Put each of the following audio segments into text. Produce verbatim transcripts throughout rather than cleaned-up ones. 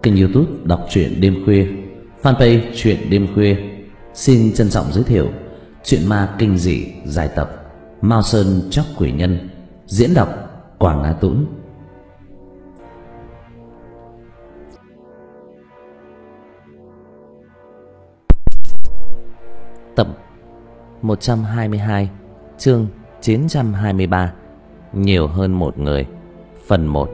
kênh YouTube đọc truyện đêm khuya, fanpage truyện đêm khuya xin trân trọng giới thiệu truyện ma kinh dị dài tập Mao Sơn Chóc Quỷ Nhân, diễn đọc Quảng Á Tũng. Tập một trăm hai mươi hai, chương chín trăm hai mươi ba, nhiều hơn một người, phần một.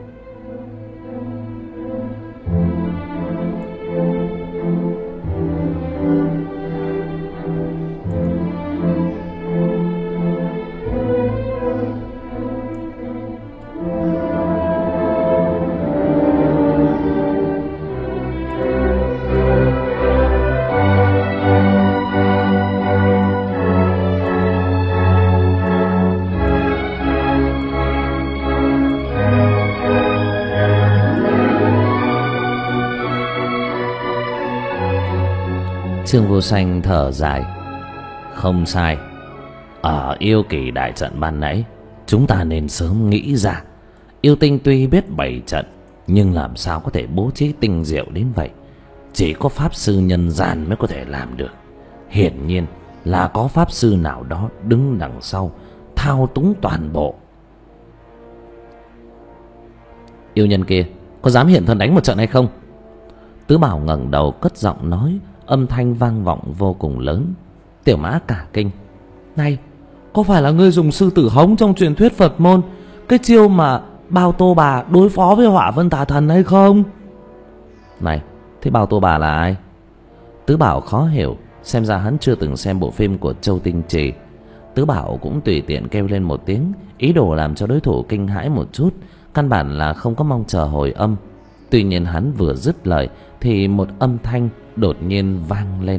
Trương Vô Sanh thở dài. Không sai, ở yêu kỳ đại trận ban nãy chúng ta nên sớm nghĩ ra. Yêu tinh tuy biết bày trận, nhưng làm sao có thể bố trí tinh diệu đến vậy. Chỉ có pháp sư nhân gian mới có thể làm được. Hiển nhiên là có pháp sư nào đó đứng đằng sau thao túng toàn bộ. Yêu nhân kia có dám hiện thân đánh một trận hay không? Tứ Bảo ngẩng đầu cất giọng nói, âm thanh vang vọng vô cùng lớn. Tiểu Mã cả kinh. Này, có phải là ngươi dùng sư tử hống trong truyền thuyết Phật môn, cái chiêu mà Bao Tô Bà đối phó với Hỏa Vân Tà Thần hay không? Này, thế Bao Tô Bà là ai? Tứ Bảo khó hiểu, xem ra hắn chưa từng xem bộ phim của Châu Tinh Trì. Tứ Bảo cũng tùy tiện kêu lên một tiếng, ý đồ làm cho đối thủ kinh hãi một chút, căn bản là không có mong chờ hồi âm. Tuy nhiên hắn vừa dứt lời thì một âm thanh đột nhiên vang lên.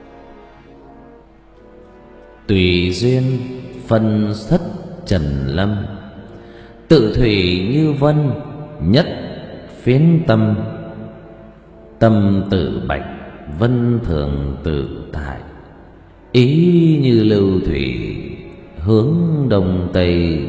Tùy duyên phân thất trần lâm, tự thủy như vân nhất phiến tâm. Tâm tự bạch vân thường tự tại, ý như lưu thủy hướng đông tây.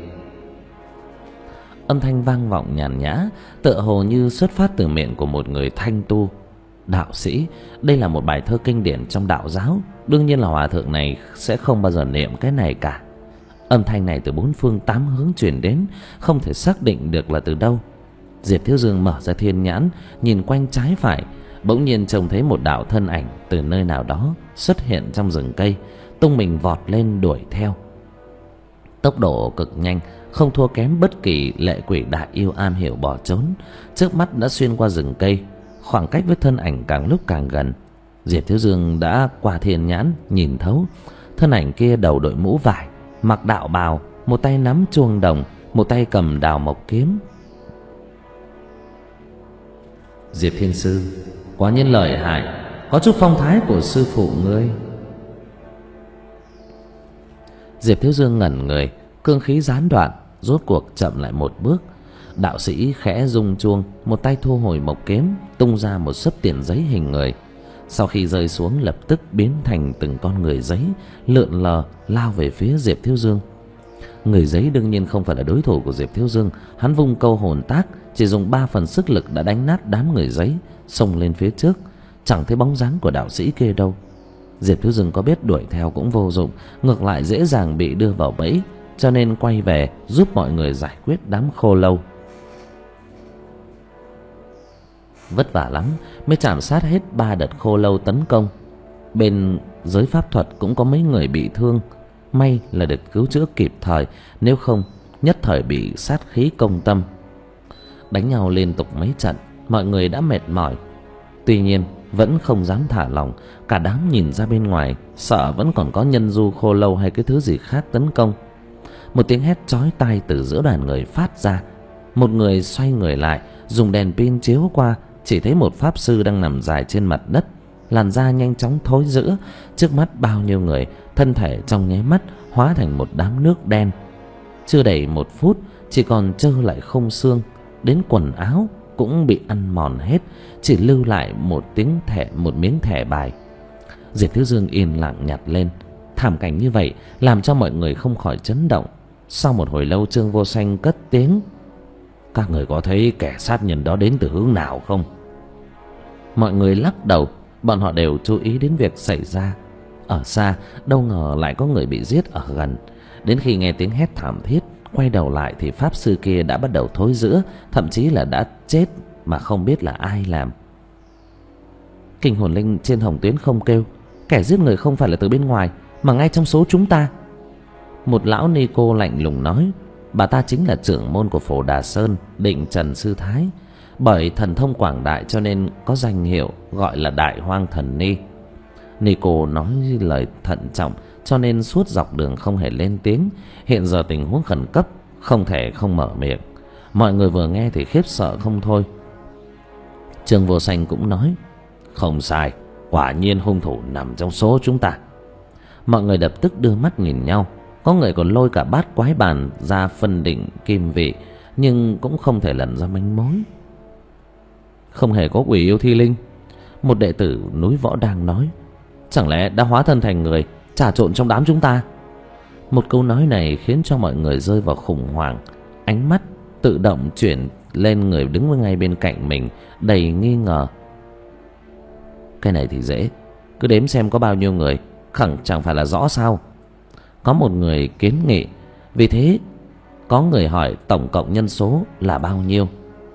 Âm thanh vang vọng nhàn nhã, tựa hồ như xuất phát từ miệng của một người thanh tu, đạo sĩ. Đây là một bài thơ kinh điển trong đạo giáo, đương nhiên là hòa thượng này sẽ không bao giờ niệm cái này cả. Âm thanh này từ bốn phương tám hướng truyền đến, không thể xác định được là từ đâu. Diệp Thiếu Dương mở ra thiên nhãn, nhìn quanh trái phải, bỗng nhiên trông thấy một đạo thân ảnh từ nơi nào đó xuất hiện trong rừng cây, tung mình vọt lên đuổi theo. Tốc độ cực nhanh, không thua kém bất kỳ lệ quỷ đại yêu am hiểu bỏ trốn. Trước mắt đã xuyên qua rừng cây, khoảng cách với thân ảnh càng lúc càng gần. Diệp Thiếu Dương đã qua thiên nhãn nhìn thấu, thân ảnh kia đầu đội mũ vải, mặc đạo bào, một tay nắm chuông đồng, một tay cầm đào mộc kiếm. Diệp Thiên Sư, quả nhiên lợi hại, có chút phong thái của sư phụ ngươi. Diệp Thiếu Dương ngẩn người, cương khí gián đoạn, rốt cuộc chậm lại một bước. Đạo sĩ khẽ rung chuông, một tay thu hồi mộc kiếm, tung ra một xấp tiền giấy hình người. Sau khi rơi xuống lập tức biến thành từng con người giấy, lượn lờ lao về phía Diệp Thiếu Dương. Người giấy đương nhiên không phải là đối thủ của Diệp Thiếu Dương. Hắn vung câu hồn tác, chỉ dùng ba phần sức lực đã đánh nát đám người giấy, xông lên phía trước. Chẳng thấy bóng dáng của đạo sĩ kia đâu. Diệp Thiếu Dương có biết đuổi theo cũng vô dụng, ngược lại dễ dàng bị đưa vào bẫy, cho nên quay về giúp mọi người giải quyết đám khô lâu. Vất vả lắm mới chạm sát hết ba đợt khô lâu tấn công. Bên giới pháp thuật cũng có mấy người bị thương, may là được cứu chữa kịp thời, nếu không nhất thời bị sát khí công tâm. Đánh nhau liên tục mấy trận, mọi người đã mệt mỏi. Tuy nhiên vẫn không dám thả lỏng, cả đám nhìn ra bên ngoài, sợ vẫn còn có nhân du khô lâu hay cái thứ gì khác tấn công. Một tiếng hét chói tai từ giữa đoàn người phát ra. Một người xoay người lại, dùng đèn pin chiếu qua, chỉ thấy một pháp sư đang nằm dài trên mặt đất, làn da nhanh chóng thối rữa. Trước mắt bao nhiêu người, thân thể trong nháy mắt hóa thành một đám nước đen. Chưa đầy một phút, chỉ còn trơ lại không xương, đến quần áo cũng bị ăn mòn hết, chỉ lưu lại một tiếng thẻ, một miếng thẻ bài. Diệp Thiếu Dương yên lặng nhặt lên. Thảm cảnh như vậy làm cho mọi người không khỏi chấn động. Sau một hồi lâu, Trương Vô Sanh cất tiếng: các người có thấy kẻ sát nhân đó đến từ hướng nào không? Mọi người lắc đầu. Bọn họ đều chú ý đến việc xảy ra ở xa, đâu ngờ lại có người bị giết ở gần. Đến khi nghe tiếng hét thảm thiết, quay đầu lại thì pháp sư kia đã bắt đầu thối rữa, thậm chí là đã chết mà không biết là ai làm. Kinh hồn linh trên hồng tuyến không kêu, kẻ giết người không phải là từ bên ngoài mà ngay trong số chúng ta. Một lão ni cô lạnh lùng nói. Bà ta chính là trưởng môn của Phổ Đà Sơn, Định Trần Sư Thái. Bởi thần thông quảng đại cho nên có danh hiệu gọi là Đại Hoang Thần Ni. Ni cô nói lời thận trọng cho nên suốt dọc đường không hề lên tiếng. Hiện giờ tình huống khẩn cấp, không thể không mở miệng. Mọi người vừa nghe thì khiếp sợ không thôi. Trương Vô Sanh cũng nói. Không sai, quả nhiên hung thủ nằm trong số chúng ta. Mọi người lập tức đưa mắt nhìn nhau. Có người còn lôi cả bát quái bàn ra phân định kim vị, nhưng cũng không thể lần ra manh mối. Không hề có quỷ yêu thi linh. Một đệ tử núi Võ đang nói. Chẳng lẽ đã hóa thân thành người, trà trộn trong đám chúng ta? Một câu nói này khiến cho mọi người rơi vào khủng hoảng. Ánh mắt tự động chuyển lên người đứng ngay bên cạnh mình, đầy nghi ngờ. Cái này thì dễ, cứ đếm xem có bao nhiêu người, khẳng chẳng phải là rõ sao? Có một người kiến nghị. Vì thế có người hỏi tổng cộng nhân số là bao nhiêu.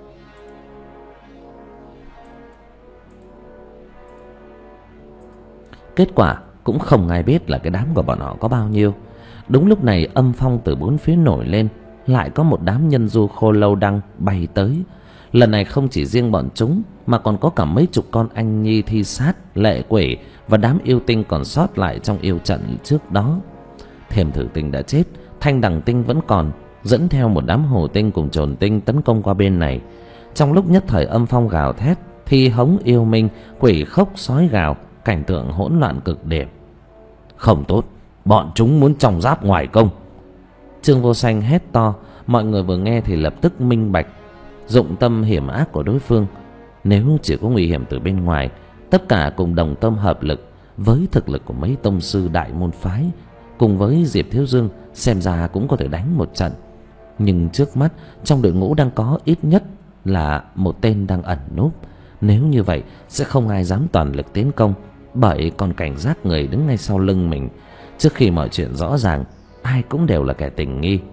Kết quả cũng không ai biết là cái đám của bọn họ có bao nhiêu. Đúng lúc này âm phong từ bốn phía nổi lên. Lại có một đám nhân du khô lâu đăng bay tới. Lần này không chỉ riêng bọn chúng mà còn có cả mấy chục con anh nhi thi sát, lệ quỷ và đám yêu tinh còn sót lại trong yêu trận trước đó. Thiềm Thử Tinh đã chết, Thanh Đằng Tinh vẫn còn, dẫn theo một đám hồ tinh cùng trồn tinh tấn công qua bên này. Trong lúc nhất thời âm phong gào thét, thi hống yêu minh, quỷ khốc sói gào, cảnh tượng hỗn loạn cực điểm. Không tốt, bọn chúng muốn trong giáp ngoài công. Trương Vô Sanh hét to. Mọi người vừa nghe thì lập tức minh bạch dụng tâm hiểm ác của đối phương. Nếu chỉ có nguy hiểm từ bên ngoài, tất cả cùng đồng tâm hợp lực với thực lực của mấy tông sư đại môn phái, cùng với Diệp Thiếu Dương, xem ra cũng có thể đánh một trận. Nhưng trước mắt trong đội ngũ đang có ít nhất là một tên đang ẩn núp. Nếu như vậy sẽ không ai dám toàn lực tiến công, bởi còn cảnh giác người đứng ngay sau lưng mình. Trước khi mọi chuyện rõ ràng, ai cũng đều là kẻ tình nghi.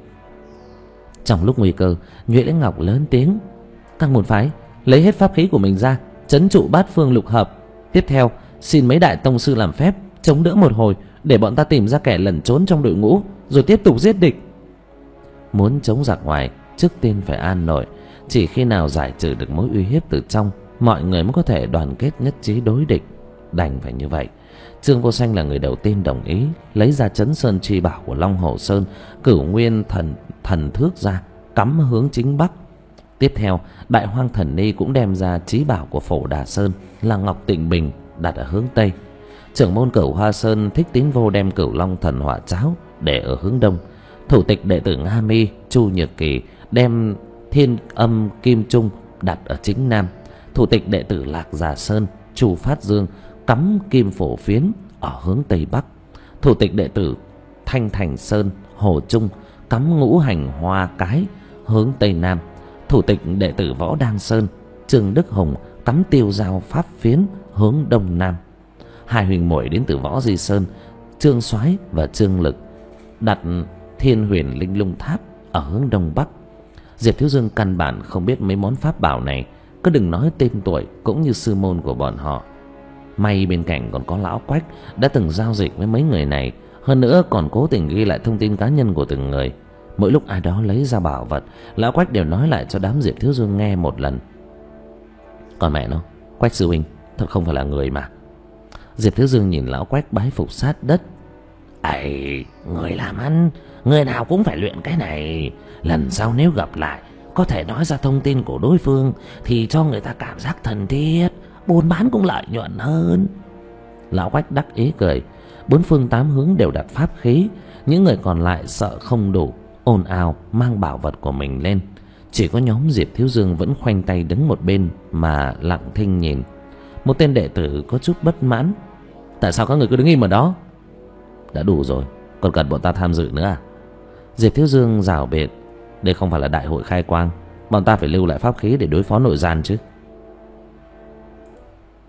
Trong lúc nguy cơ, Nhuệ Lĩnh Ngọc lớn tiếng. Các môn phái lấy hết pháp khí của mình ra, trấn trụ bát phương lục hợp. Tiếp theo xin mấy đại tông sư làm phép chống đỡ một hồi, để bọn ta tìm ra kẻ lẩn trốn trong đội ngũ, rồi tiếp tục giết địch. Muốn chống giặc ngoài, trước tiên phải an nội. Chỉ khi nào giải trừ được mối uy hiếp từ trong, mọi người mới có thể đoàn kết nhất trí đối địch. Đành phải như vậy. Trương Vô Sanh là người đầu tiên đồng ý, lấy ra Chấn Sơn Chi Bảo của Long Hồ Sơn, Cửu Nguyên thần thần thước ra, cắm hướng chính bắc. Tiếp theo, Đại Hoang Thần Ni cũng đem ra chí bảo của Phổ Đà Sơn là Ngọc Tịnh Bình, đặt ở hướng tây. Trưởng môn Cửu Hoa Sơn Thích Tín Vô đem Cửu Long Thần Hỏa Cháo để ở hướng đông. Thủ tịch đệ tử Nga Mi Chu Nhược Kỳ đem Thiên Âm Kim Trung đặt ở chính nam. Thủ tịch đệ tử Lạc Già Sơn Chu Phát Dương cắm Kim Phổ Phiến ở hướng tây bắc. Thủ tịch đệ tử Thanh Thành Sơn Hồ Trung cắm Ngũ Hành Hoa Cái hướng tây nam. Thủ tịch đệ tử Võ Đăng Sơn Trương Đức Hùng cắm Tiêu Giao Pháp Phiến hướng đông nam. Hai huynh muội đến từ Võ Di Sơn, Trương Soái và Trương Lực đặt Thiên Huyền Linh Lung Tháp ở hướng đông bắc. Diệp Thiếu Dương căn bản không biết mấy món pháp bảo này, cứ đừng nói tên tuổi cũng như sư môn của bọn họ. May bên cạnh còn có lão Quách đã từng giao dịch với mấy người này, hơn nữa còn cố tình ghi lại thông tin cá nhân của từng người. Mỗi lúc ai đó lấy ra bảo vật, lão Quách đều nói lại cho đám Diệp Thiếu Dương nghe một lần. Còn mẹ nó, Quách sư huynh thật không phải là người mà. Diệp Thiếu Dương nhìn lão Quách bái phục sát đất. Ây, người làm ăn, người nào cũng phải luyện cái này. Lần sau nếu gặp lại, có thể nói ra thông tin của đối phương, thì cho người ta cảm giác thân thiết, buôn bán cũng lợi nhuận hơn. Lão Quách đắc ý cười. Bốn phương tám hướng đều đặt pháp khí. Những người còn lại sợ không đủ, ồn ào mang bảo vật của mình lên. Chỉ có nhóm Diệp Thiếu Dương vẫn khoanh tay đứng một bên mà lặng thinh nhìn. Một tên đệ tử có chút bất mãn. Tại sao các người cứ đứng im ở đó? Đã đủ rồi, còn cần bọn ta tham dự nữa à? Diệp Thiếu Dương rảo biện. Đây không phải là đại hội khai quang, bọn ta phải lưu lại pháp khí để đối phó nội gian chứ.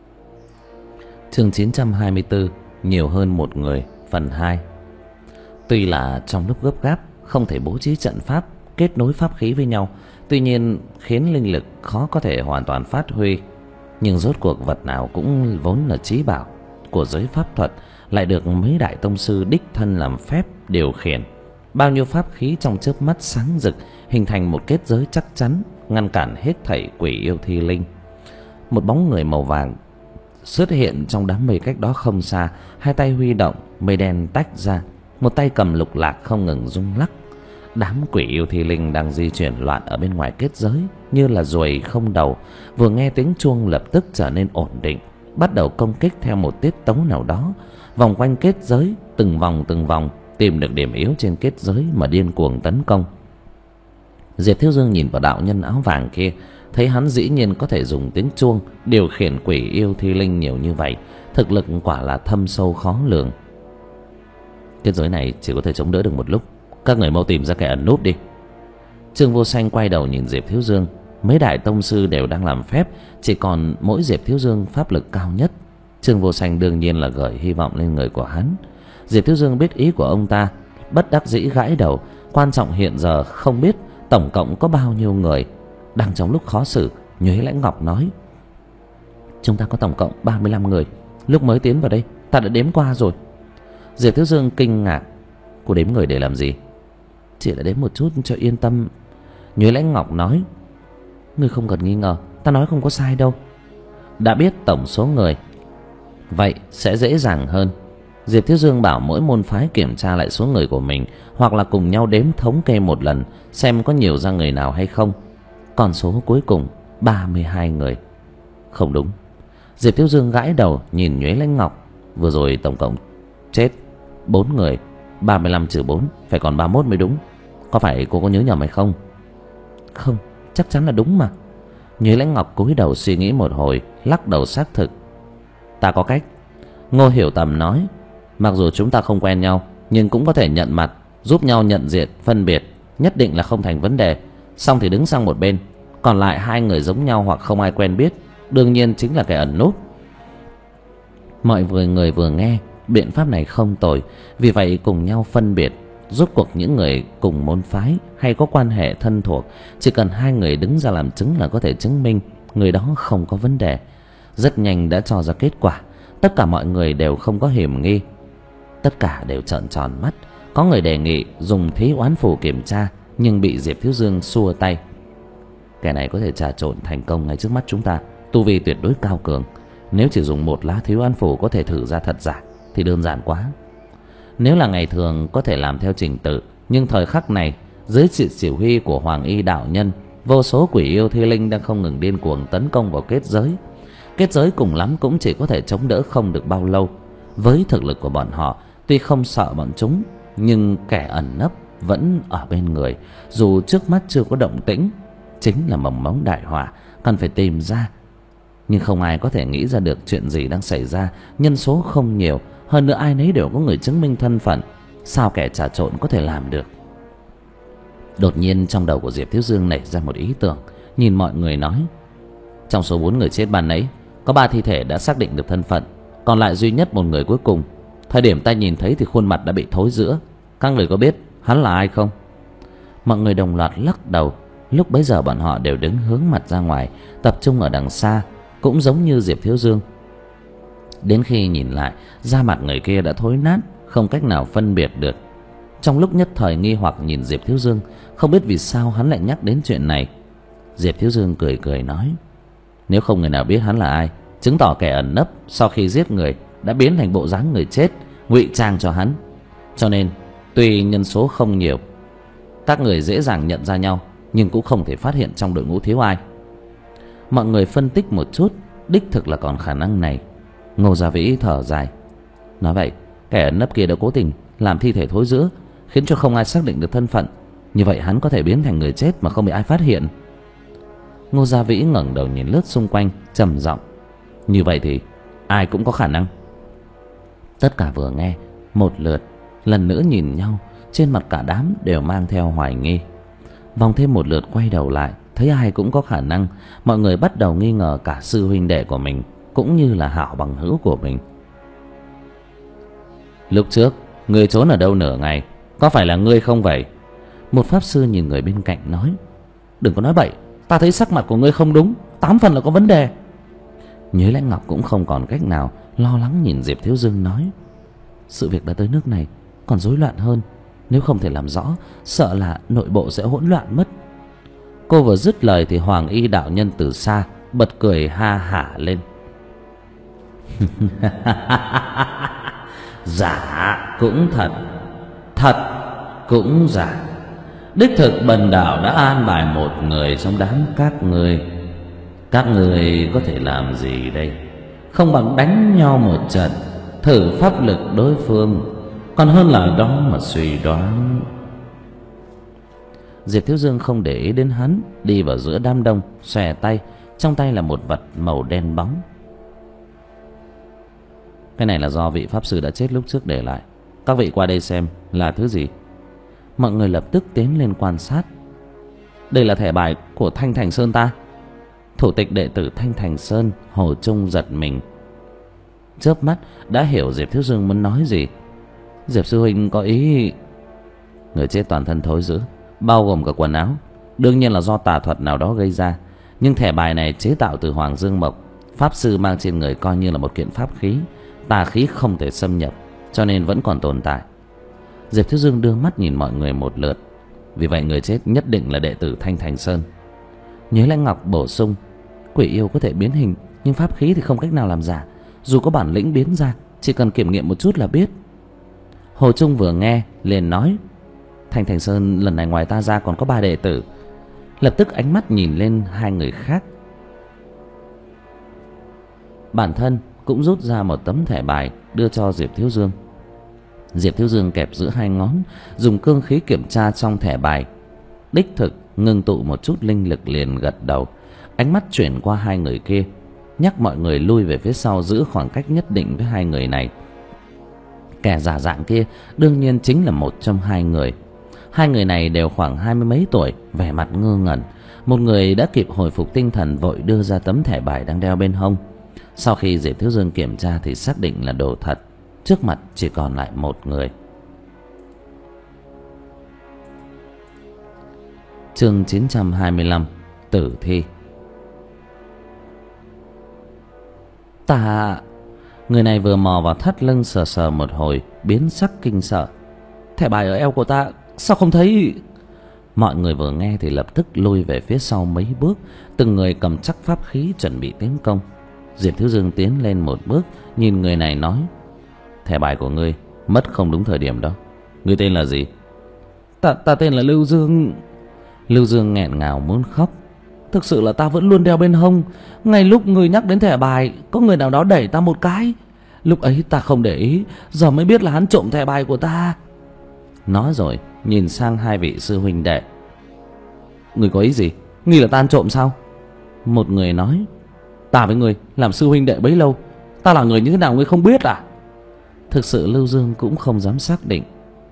Chương chín trăm hai mươi tư, nhiều hơn một người, phần hai. Tuy là trong lúc gấp gáp không thể bố trí trận pháp kết nối pháp khí với nhau, tuy nhiên khiến linh lực khó có thể hoàn toàn phát huy, nhưng rốt cuộc vật nào cũng vốn là chí bảo của giới pháp thuật, lại được mấy đại tông sư đích thân làm phép điều khiển. Bao nhiêu pháp khí trong chớp mắt sáng rực, hình thành một kết giới chắc chắn ngăn cản hết thảy quỷ yêu thi linh. Một bóng người màu vàng xuất hiện trong đám mây cách đó không xa, hai tay huy động, mây đen tách ra, một tay cầm lục lạc không ngừng rung lắc. Đám quỷ yêu thi linh đang di chuyển loạn ở bên ngoài kết giới như là ruồi không đầu, vừa nghe tiếng chuông lập tức trở nên ổn định, bắt đầu công kích theo một tiết tấu nào đó, vòng quanh kết giới, từng vòng từng vòng, tìm được điểm yếu trên kết giới mà điên cuồng tấn công. Diệp Thiếu Dương nhìn vào đạo nhân áo vàng kia, thấy hắn dĩ nhiên có thể dùng tiếng chuông điều khiển quỷ yêu thi linh nhiều như vậy, thực lực quả là thâm sâu khó lường. Kết giới này chỉ có thể chống đỡ được một lúc, các người mau tìm ra kẻ ẩn núp đi. Trương Vô Sanh quay đầu nhìn Diệp Thiếu Dương, mấy đại tông sư đều đang làm phép, chỉ còn mỗi Diệp Thiếu Dương pháp lực cao nhất. Trương Vô Sanh đương nhiên là gửi hy vọng lên người của hắn. Diệp Thiếu Dương biết ý của ông ta, bất đắc dĩ gãi đầu. Quan trọng hiện giờ không biết tổng cộng có bao nhiêu người. Đang trong lúc khó xử, Nhuế Lãnh Ngọc nói: chúng ta có tổng cộng ba mươi lăm người. Lúc mới tiến vào đây ta đã đếm qua rồi. Diệp Thiếu Dương kinh ngạc: cô đếm người để làm gì? Chỉ là đếm một chút cho yên tâm. Nhuế Lãnh Ngọc nói: ngươi không cần nghi ngờ, ta nói không có sai đâu. Đã biết tổng số người, vậy sẽ dễ dàng hơn. Diệp Thiếu Dương bảo mỗi môn phái kiểm tra lại số người của mình, hoặc là cùng nhau đếm thống kê một lần, xem có nhiều ra người nào hay không. Con số cuối cùng ba mươi hai người. Không đúng. Diệp Thiếu Dương gãi đầu nhìn Nhuế Lãnh Ngọc: vừa rồi tổng cộng chết bốn người, ba mươi lăm trừ bốn phải còn ba mươi mốt mới đúng. Có phải cô có nhớ nhầm hay không? Không, chắc chắn là đúng mà. Nhuế Lãnh Ngọc cúi đầu suy nghĩ một hồi, lắc đầu xác thực: ta có cách. Ngô Hiểu Tầm nói: mặc dù chúng ta không quen nhau, nhưng cũng có thể nhận mặt, giúp nhau nhận diện phân biệt, nhất định là không thành vấn đề. Xong thì đứng sang một bên, còn lại hai người giống nhau hoặc không ai quen biết, đương nhiên chính là kẻ ẩn núp. Mọi người người vừa nghe biện pháp này không tồi, vì vậy cùng nhau phân biệt. Rốt cuộc những người cùng môn phái hay có quan hệ thân thuộc, chỉ cần hai người đứng ra làm chứng là có thể chứng minh người đó không có vấn đề. Rất nhanh đã cho ra kết quả. Tất cả mọi người đều không có hiểm nghi. Tất cả đều trợn tròn mắt. Có người đề nghị dùng thí oán phù kiểm tra, nhưng bị Diệp Thiếu Dương xua tay: kẻ này có thể trà trộn thành công ngay trước mắt chúng ta, tu vi tuyệt đối cao cường. Nếu chỉ dùng một lá thí oán phù có thể thử ra thật giả thì đơn giản quá. Nếu là ngày thường có thể làm theo trình tự, nhưng thời khắc này dưới sự chỉ huy của Hoàng Y đạo nhân, vô số quỷ yêu thi linh đang không ngừng điên cuồng tấn công vào kết giới. Kết giới cùng lắm cũng chỉ có thể chống đỡ không được bao lâu. Với thực lực của bọn họ, tuy không sợ bọn chúng, nhưng kẻ ẩn nấp vẫn ở bên người. Dù trước mắt chưa có động tĩnh, chính là mầm mống đại họa, cần phải tìm ra. Nhưng không ai có thể nghĩ ra được chuyện gì đang xảy ra. Nhân số không nhiều, hơn nữa ai nấy đều có người chứng minh thân phận, sao kẻ trà trộn có thể làm được? Đột nhiên trong đầu của Diệp Thiếu Dương nảy ra một ý tưởng, nhìn mọi người nói: trong số bốn người chết ban nãy, có ba thi thể đã xác định được thân phận, còn lại duy nhất một người cuối cùng. Thời điểm ta nhìn thấy thì khuôn mặt đã bị thối rữa. Các người có biết hắn là ai không? Mọi người đồng loạt lắc đầu. Lúc bấy giờ bọn họ đều đứng hướng mặt ra ngoài, tập trung ở đằng xa, cũng giống như Diệp Thiếu Dương. Đến khi nhìn lại, da mặt người kia đã thối nát, không cách nào phân biệt được. Trong lúc nhất thời nghi hoặc nhìn Diệp Thiếu Dương, không biết vì sao hắn lại nhắc đến chuyện này. Diệp Thiếu Dương cười cười nói: nếu không người nào biết hắn là ai, chứng tỏ kẻ ẩn nấp sau khi giết người đã biến thành bộ dáng người chết, ngụy trang cho hắn. Cho nên tuy nhân số không nhiều, các người dễ dàng nhận ra nhau, nhưng cũng không thể phát hiện trong đội ngũ thiếu ai. Mọi người phân tích một chút, đích thực là còn khả năng này. Ngô Gia Vĩ thở dài: nói vậy kẻ ẩn nấp kia đã cố tình làm thi thể thối rữa, khiến cho không ai xác định được thân phận. Như vậy hắn có thể biến thành người chết mà không bị ai phát hiện. Ngô Gia Vĩ ngẩng đầu nhìn lướt xung quanh, trầm giọng: như vậy thì ai cũng có khả năng. Tất cả vừa nghe một lượt, lần nữa nhìn nhau, trên mặt cả đám đều mang theo hoài nghi. Vòng thêm một lượt quay đầu lại, thấy ai cũng có khả năng. Mọi người bắt đầu nghi ngờ cả sư huynh đệ của mình. cũng như là hảo bằng hữu của mình. Lúc trước ngươi trốn ở đâu nửa ngày, có phải là ngươi không vậy? Một pháp sư nhìn người bên cạnh nói. Đừng có nói bậy, ta thấy sắc mặt của ngươi không đúng, tám phần là có vấn đề. Nhớ Lãnh Ngọc cũng không còn cách nào, lo lắng nhìn Diệp Thiếu Dương nói. Sự việc đã tới nước này còn rối loạn hơn, nếu không thể làm rõ, sợ là nội bộ sẽ hỗn loạn mất. Cô vừa dứt lời thì Hoàng Y đạo nhân từ xa bật cười ha hả lên. Giả cũng thật, thật cũng giả. Đích thực bần đạo đã an bài một người trong đám các người. Các người có thể làm gì đây? Không bằng đánh nhau một trận, thử pháp lực đối phương, còn hơn là đó mà suy đoán. Diệp Thiếu Dương không để ý đến hắn, đi vào giữa đám đông, xòe tay, trong tay là một vật màu đen bóng. Cái này là do vị pháp sư đã chết lúc trước để lại. Các vị qua đây xem là thứ gì. Mọi người lập tức tiến lên quan sát. Đây là thẻ bài của Thanh Thành Sơn ta. Thủ tịch đệ tử Thanh Thành Sơn Hồ Trung giật mình, chớp mắt đã hiểu Diệp Thiếu Dương muốn nói gì. Diệp sư huynh có ý... Người chết toàn thân thối rữa, bao gồm cả quần áo, đương nhiên là do tà thuật nào đó gây ra. Nhưng thẻ bài này chế tạo từ Hoàng Dương Mộc, pháp sư mang trên người coi như là một kiện pháp khí, tà khí không thể xâm nhập, cho nên vẫn còn tồn tại. Diệp Thiếu Dương đưa mắt nhìn mọi người một lượt. Vì vậy người chết nhất định là đệ tử Thanh Thành Sơn. Nhớ Lãnh Ngọc bổ sung. Quỷ yêu có thể biến hình, nhưng pháp khí thì không cách nào làm giả. Dù có bản lĩnh biến ra, chỉ cần kiểm nghiệm một chút là biết. Hồ Trung vừa nghe liền nói. Thanh Thành Sơn lần này ngoài ta ra còn có ba đệ tử. Lập tức ánh mắt nhìn lên hai người khác. Bản thân cũng rút ra một tấm thẻ bài đưa cho Diệp Thiếu Dương. Diệp Thiếu Dương kẹp giữa hai ngón, dùng cương khí kiểm tra trong thẻ bài. Đích thực ngưng tụ một chút linh lực liền gật đầu. Ánh mắt chuyển qua hai người kia, nhắc mọi người lui về phía sau, giữ khoảng cách nhất định với hai người này. Kẻ giả dạng kia đương nhiên chính là một trong hai người. Hai người này đều khoảng hai mươi mấy tuổi, vẻ mặt ngơ ngẩn. Một người đã kịp hồi phục tinh thần, vội đưa ra tấm thẻ bài đang đeo bên hông. Sau khi Diệp Thiếu Dương kiểm tra thì xác định là đồ thật. Trước mặt chỉ còn lại một người. Chương chín trăm hai mươi lăm. Tử thi. Ta... Người này vừa mò vào thắt lưng sờ sờ một hồi, biến sắc kinh sợ. Thẻ bài ở eo của ta sao không thấy? Mọi người vừa nghe thì lập tức lui về phía sau mấy bước, từng người cầm chắc pháp khí chuẩn bị tiến công. Diệp Thiếu Dương tiến lên một bước, nhìn người này nói. Thẻ bài của ngươi mất không đúng thời điểm đó. Ngươi tên là gì? Ta, ta tên là Lưu Dương. Lưu Dương nghẹn ngào muốn khóc. Thực sự là ta vẫn luôn đeo bên hông. Ngay lúc ngươi nhắc đến thẻ bài, có người nào đó đẩy ta một cái. Lúc ấy ta không để ý, giờ mới biết là hắn trộm thẻ bài của ta. Nói rồi nhìn sang hai vị sư huynh đệ. Ngươi có ý gì? Ngươi là ta ăn trộm sao? Một người nói. Ta với ngươi làm sư huynh đệ bấy lâu, ta là người như thế nào ngươi không biết à? Thực sự Lưu Dương cũng không dám xác định.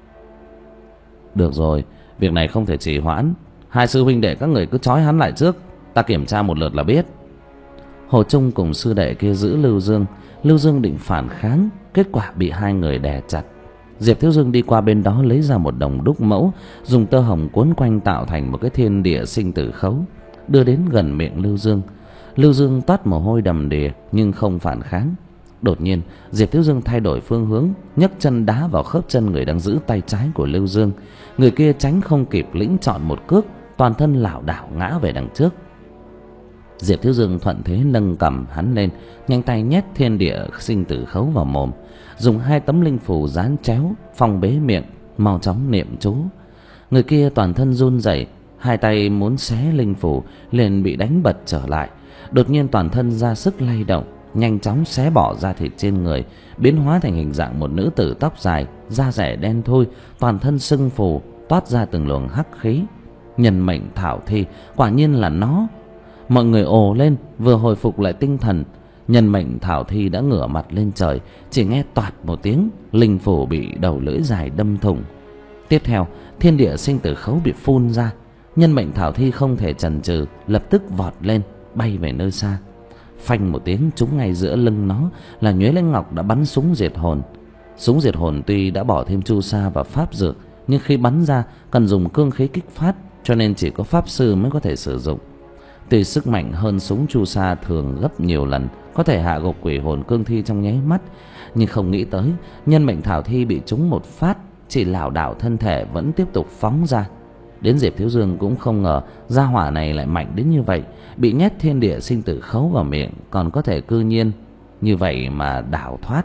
Được rồi, việc này không thể trì hoãn. Hai sư huynh đệ các người cứ trói hắn lại trước, ta kiểm tra một lượt là biết. Hồ Trung cùng sư đệ kia giữ Lưu Dương. Lưu Dương định phản kháng, kết quả bị hai người đè chặt. Diệp Thiếu Dương đi qua bên đó lấy ra một đồng đúc mẫu, dùng tơ hồng cuốn quanh tạo thành một cái thiên địa sinh tử khấu, đưa đến gần miệng Lưu Dương. Lưu Dương toát mồ hôi đầm đìa nhưng không phản kháng. Đột nhiên Diệp Thiếu Dương thay đổi phương hướng, nhấc chân đá vào khớp chân người đang giữ tay trái của Lưu Dương. Người kia tránh không kịp, lĩnh chọn một cước, toàn thân lảo đảo ngã về đằng trước. Diệp Thiếu Dương thuận thế nâng cầm hắn lên, nhanh tay nhét thiên địa sinh tử khấu vào mồm, dùng hai tấm linh phù dán chéo phong bế miệng, mau chóng niệm chú. Người kia toàn thân run rẩy, hai tay muốn xé linh phù liền bị đánh bật trở lại. Đột nhiên toàn thân ra sức lay động, nhanh chóng xé bỏ da thịt trên người, biến hóa thành hình dạng một nữ tử tóc dài, da rẻ đen thui, toàn thân sưng phù, toát ra từng luồng hắc khí. Nhân mệnh thảo thi, quả nhiên là nó. Mọi người ồ lên, vừa hồi phục lại tinh thần. Nhân mệnh thảo thi đã ngửa mặt lên trời, chỉ nghe toạt một tiếng, linh phủ bị đầu lưỡi dài đâm thủng. Tiếp theo thiên địa sinh tử khấu bị phun ra. Nhân mệnh thảo thi không thể chần chừ, lập tức vọt lên, bay về nơi xa. phanh một tiếng trúng ngay giữa lưng nó, là Nhuế Lãnh Ngọc đã bắn súng diệt hồn. Súng diệt hồn tuy đã bỏ thêm chu sa và pháp dược, nhưng khi bắn ra cần dùng cương khí kích phát, cho nên chỉ có pháp sư mới có thể sử dụng. Tuy sức mạnh hơn súng chu sa thường gấp nhiều lần, có thể hạ gục quỷ hồn cương thi trong nháy mắt, nhưng không nghĩ tới nhân mệnh thảo thi bị trúng một phát, chỉ lảo đảo thân thể vẫn tiếp tục phóng ra. Đến Diệp Thiếu Dương cũng không ngờ gia hỏa này lại mạnh đến như vậy, bị nhét thiên địa sinh tử khấu vào miệng còn có thể cư nhiên như vậy mà đào thoát.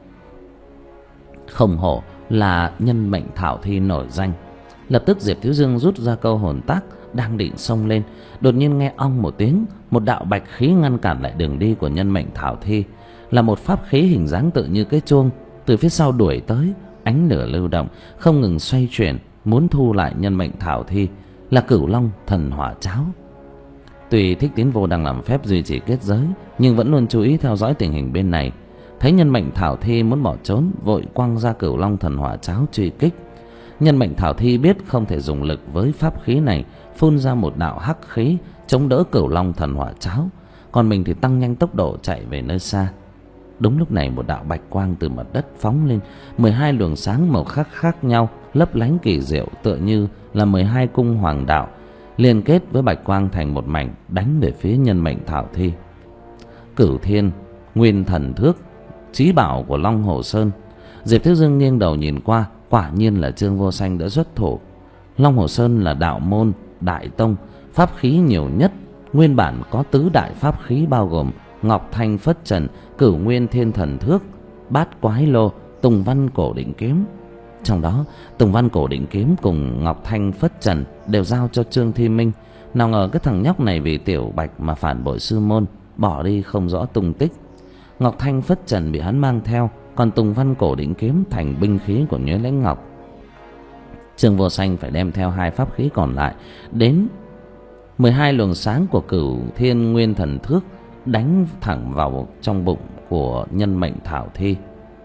Không hổ là nhân mệnh thảo thi nổi danh. Lập tức Diệp Thiếu Dương rút ra câu hồn tác, đang định xông lên, đột nhiên nghe ong một tiếng, một đạo bạch khí ngăn cản lại đường đi của nhân mệnh thảo thi. Là một pháp khí hình dáng tự như cái chuông từ phía sau đuổi tới, ánh lửa lưu động không ngừng xoay chuyển, muốn thu lại nhân mệnh thảo thi. Là Cửu Long thần hỏa cháo. Tuy Thích Tiến Vô đang làm phép duy trì kết giới, nhưng vẫn luôn chú ý theo dõi tình hình bên này. Thấy nhân mệnh thảo thi muốn bỏ trốn, vội quăng ra Cửu Long thần hỏa cháo truy kích. Nhân mệnh thảo thi biết không thể dùng lực với pháp khí này, phun ra một đạo hắc khí chống đỡ Cửu Long thần hỏa cháo, còn mình thì tăng nhanh tốc độ chạy về nơi xa. Đúng lúc này một đạo bạch quang từ mặt đất phóng lên, mười hai luồng sáng màu khác khác nhau lấp lánh kỳ diệu, tựa như là mười hai cung hoàng đạo liên kết với bạch quang thành một mảnh, đánh về phía nhân mệnh thảo thi. Cửu Thiên Nguyên Thần Thước, chí bảo của Long Hồ Sơn. Diệp Thiếu Dương nghiêng đầu nhìn qua, quả nhiên là Trương Vô Sanh đã xuất thủ. Long Hồ Sơn là đạo môn đại tông, pháp khí nhiều nhất, nguyên bản có tứ đại pháp khí bao gồm Ngọc Thanh Phất Trần, Cửu Nguyên Thiên Thần Thước, Bát Quái Lô, Tùng Văn Cổ Định Kiếm. Trong đó Tùng Văn Cổ Định Kiếm cùng Ngọc Thanh Phất Trần đều giao cho Trương Thi Minh. Nào ngờ cái thằng nhóc này vì Tiểu Bạch mà phản bội sư môn, bỏ đi không rõ tung tích. Ngọc Thanh Phất Trần bị hắn mang theo, còn Tùng Văn Cổ Định Kiếm thành binh khí của Nhuế Lãnh Ngọc. Trương Vô Sanh phải đem theo hai pháp khí còn lại đến mười hai luồng sáng của Cửu Thiên Nguyên Thần Thước, đánh thẳng vào trong bụng của nhân mệnh thảo thi,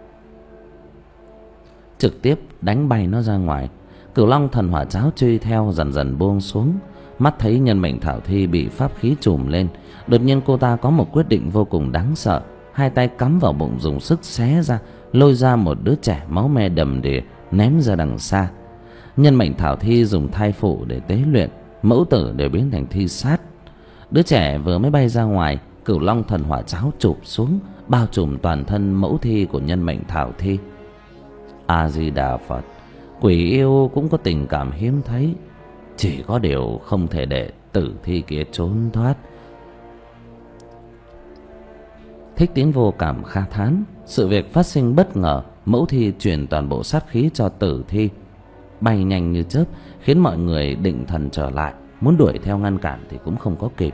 trực tiếp đánh bay nó ra ngoài. Cửu Long thần hỏa cháo truy theo dần dần buông xuống. Mắt thấy nhân mệnh thảo thi bị pháp khí trùm lên, đột nhiên cô ta có một quyết định vô cùng đáng sợ. Hai tay cắm vào bụng dùng sức xé ra, lôi ra một đứa trẻ máu me đầm đìa ném ra đằng xa. Nhân mệnh thảo thi dùng thai phụ để tế luyện, mẫu tử đều biến thành thi sát. Đứa trẻ vừa mới bay ra ngoài, Cửu Long thần hỏa cháo chụp xuống, bao trùm toàn thân mẫu thi của nhân mệnh thảo thi. A Di Đà Phật, quỷ yêu cũng có tình cảm hiếm thấy, chỉ có điều không thể để tử thi kia trốn thoát. Thích Tiến Vô cảm kha thán, sự việc phát sinh bất ngờ, mẫu thi truyền toàn bộ sát khí cho tử thi, bay nhanh như chớp, khiến mọi người định thần trở lại, muốn đuổi theo ngăn cản thì cũng không có kịp.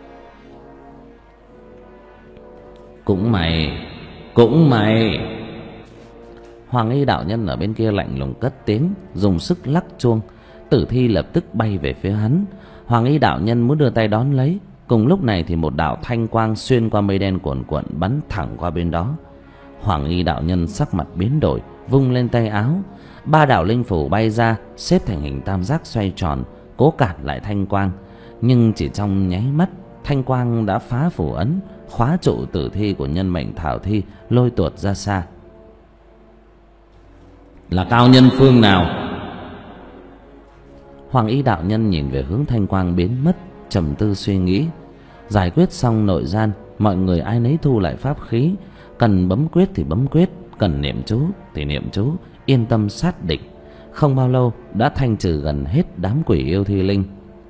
Cũng mày, cũng mày. Hoàng Y đạo nhân ở bên kia lạnh lùng cất tiếng, dùng sức lắc chuông. Tử thi lập tức bay về phía hắn. Hoàng Y đạo nhân muốn đưa tay đón lấy. Cùng lúc này thì một đạo thanh quang xuyên qua mây đen cuồn cuộn bắn thẳng qua bên đó. Hoàng Y đạo nhân sắc mặt biến đổi, vung lên tay áo, ba đạo linh phủ bay ra, xếp thành hình tam giác xoay tròn, cố cản lại thanh quang. Nhưng chỉ trong nháy mắt, thanh quang đã phá phủ ấn, khóa trụ tử thi của nhân mệnh thảo thi, lôi tuột ra xa. Là cao nhân phương nào? Hoàng Y đạo nhân nhìn về hướng thanh quang biến mất, trầm tư suy nghĩ. Giải quyết xong nội gian, mọi người ai nấy thu lại pháp khí, cần bấm quyết thì bấm quyết, cần niệm chú thì niệm chú, yên tâm sát địch. Không bao lâu đã thanh trừ gần hết đám quỷ yêu thi linh.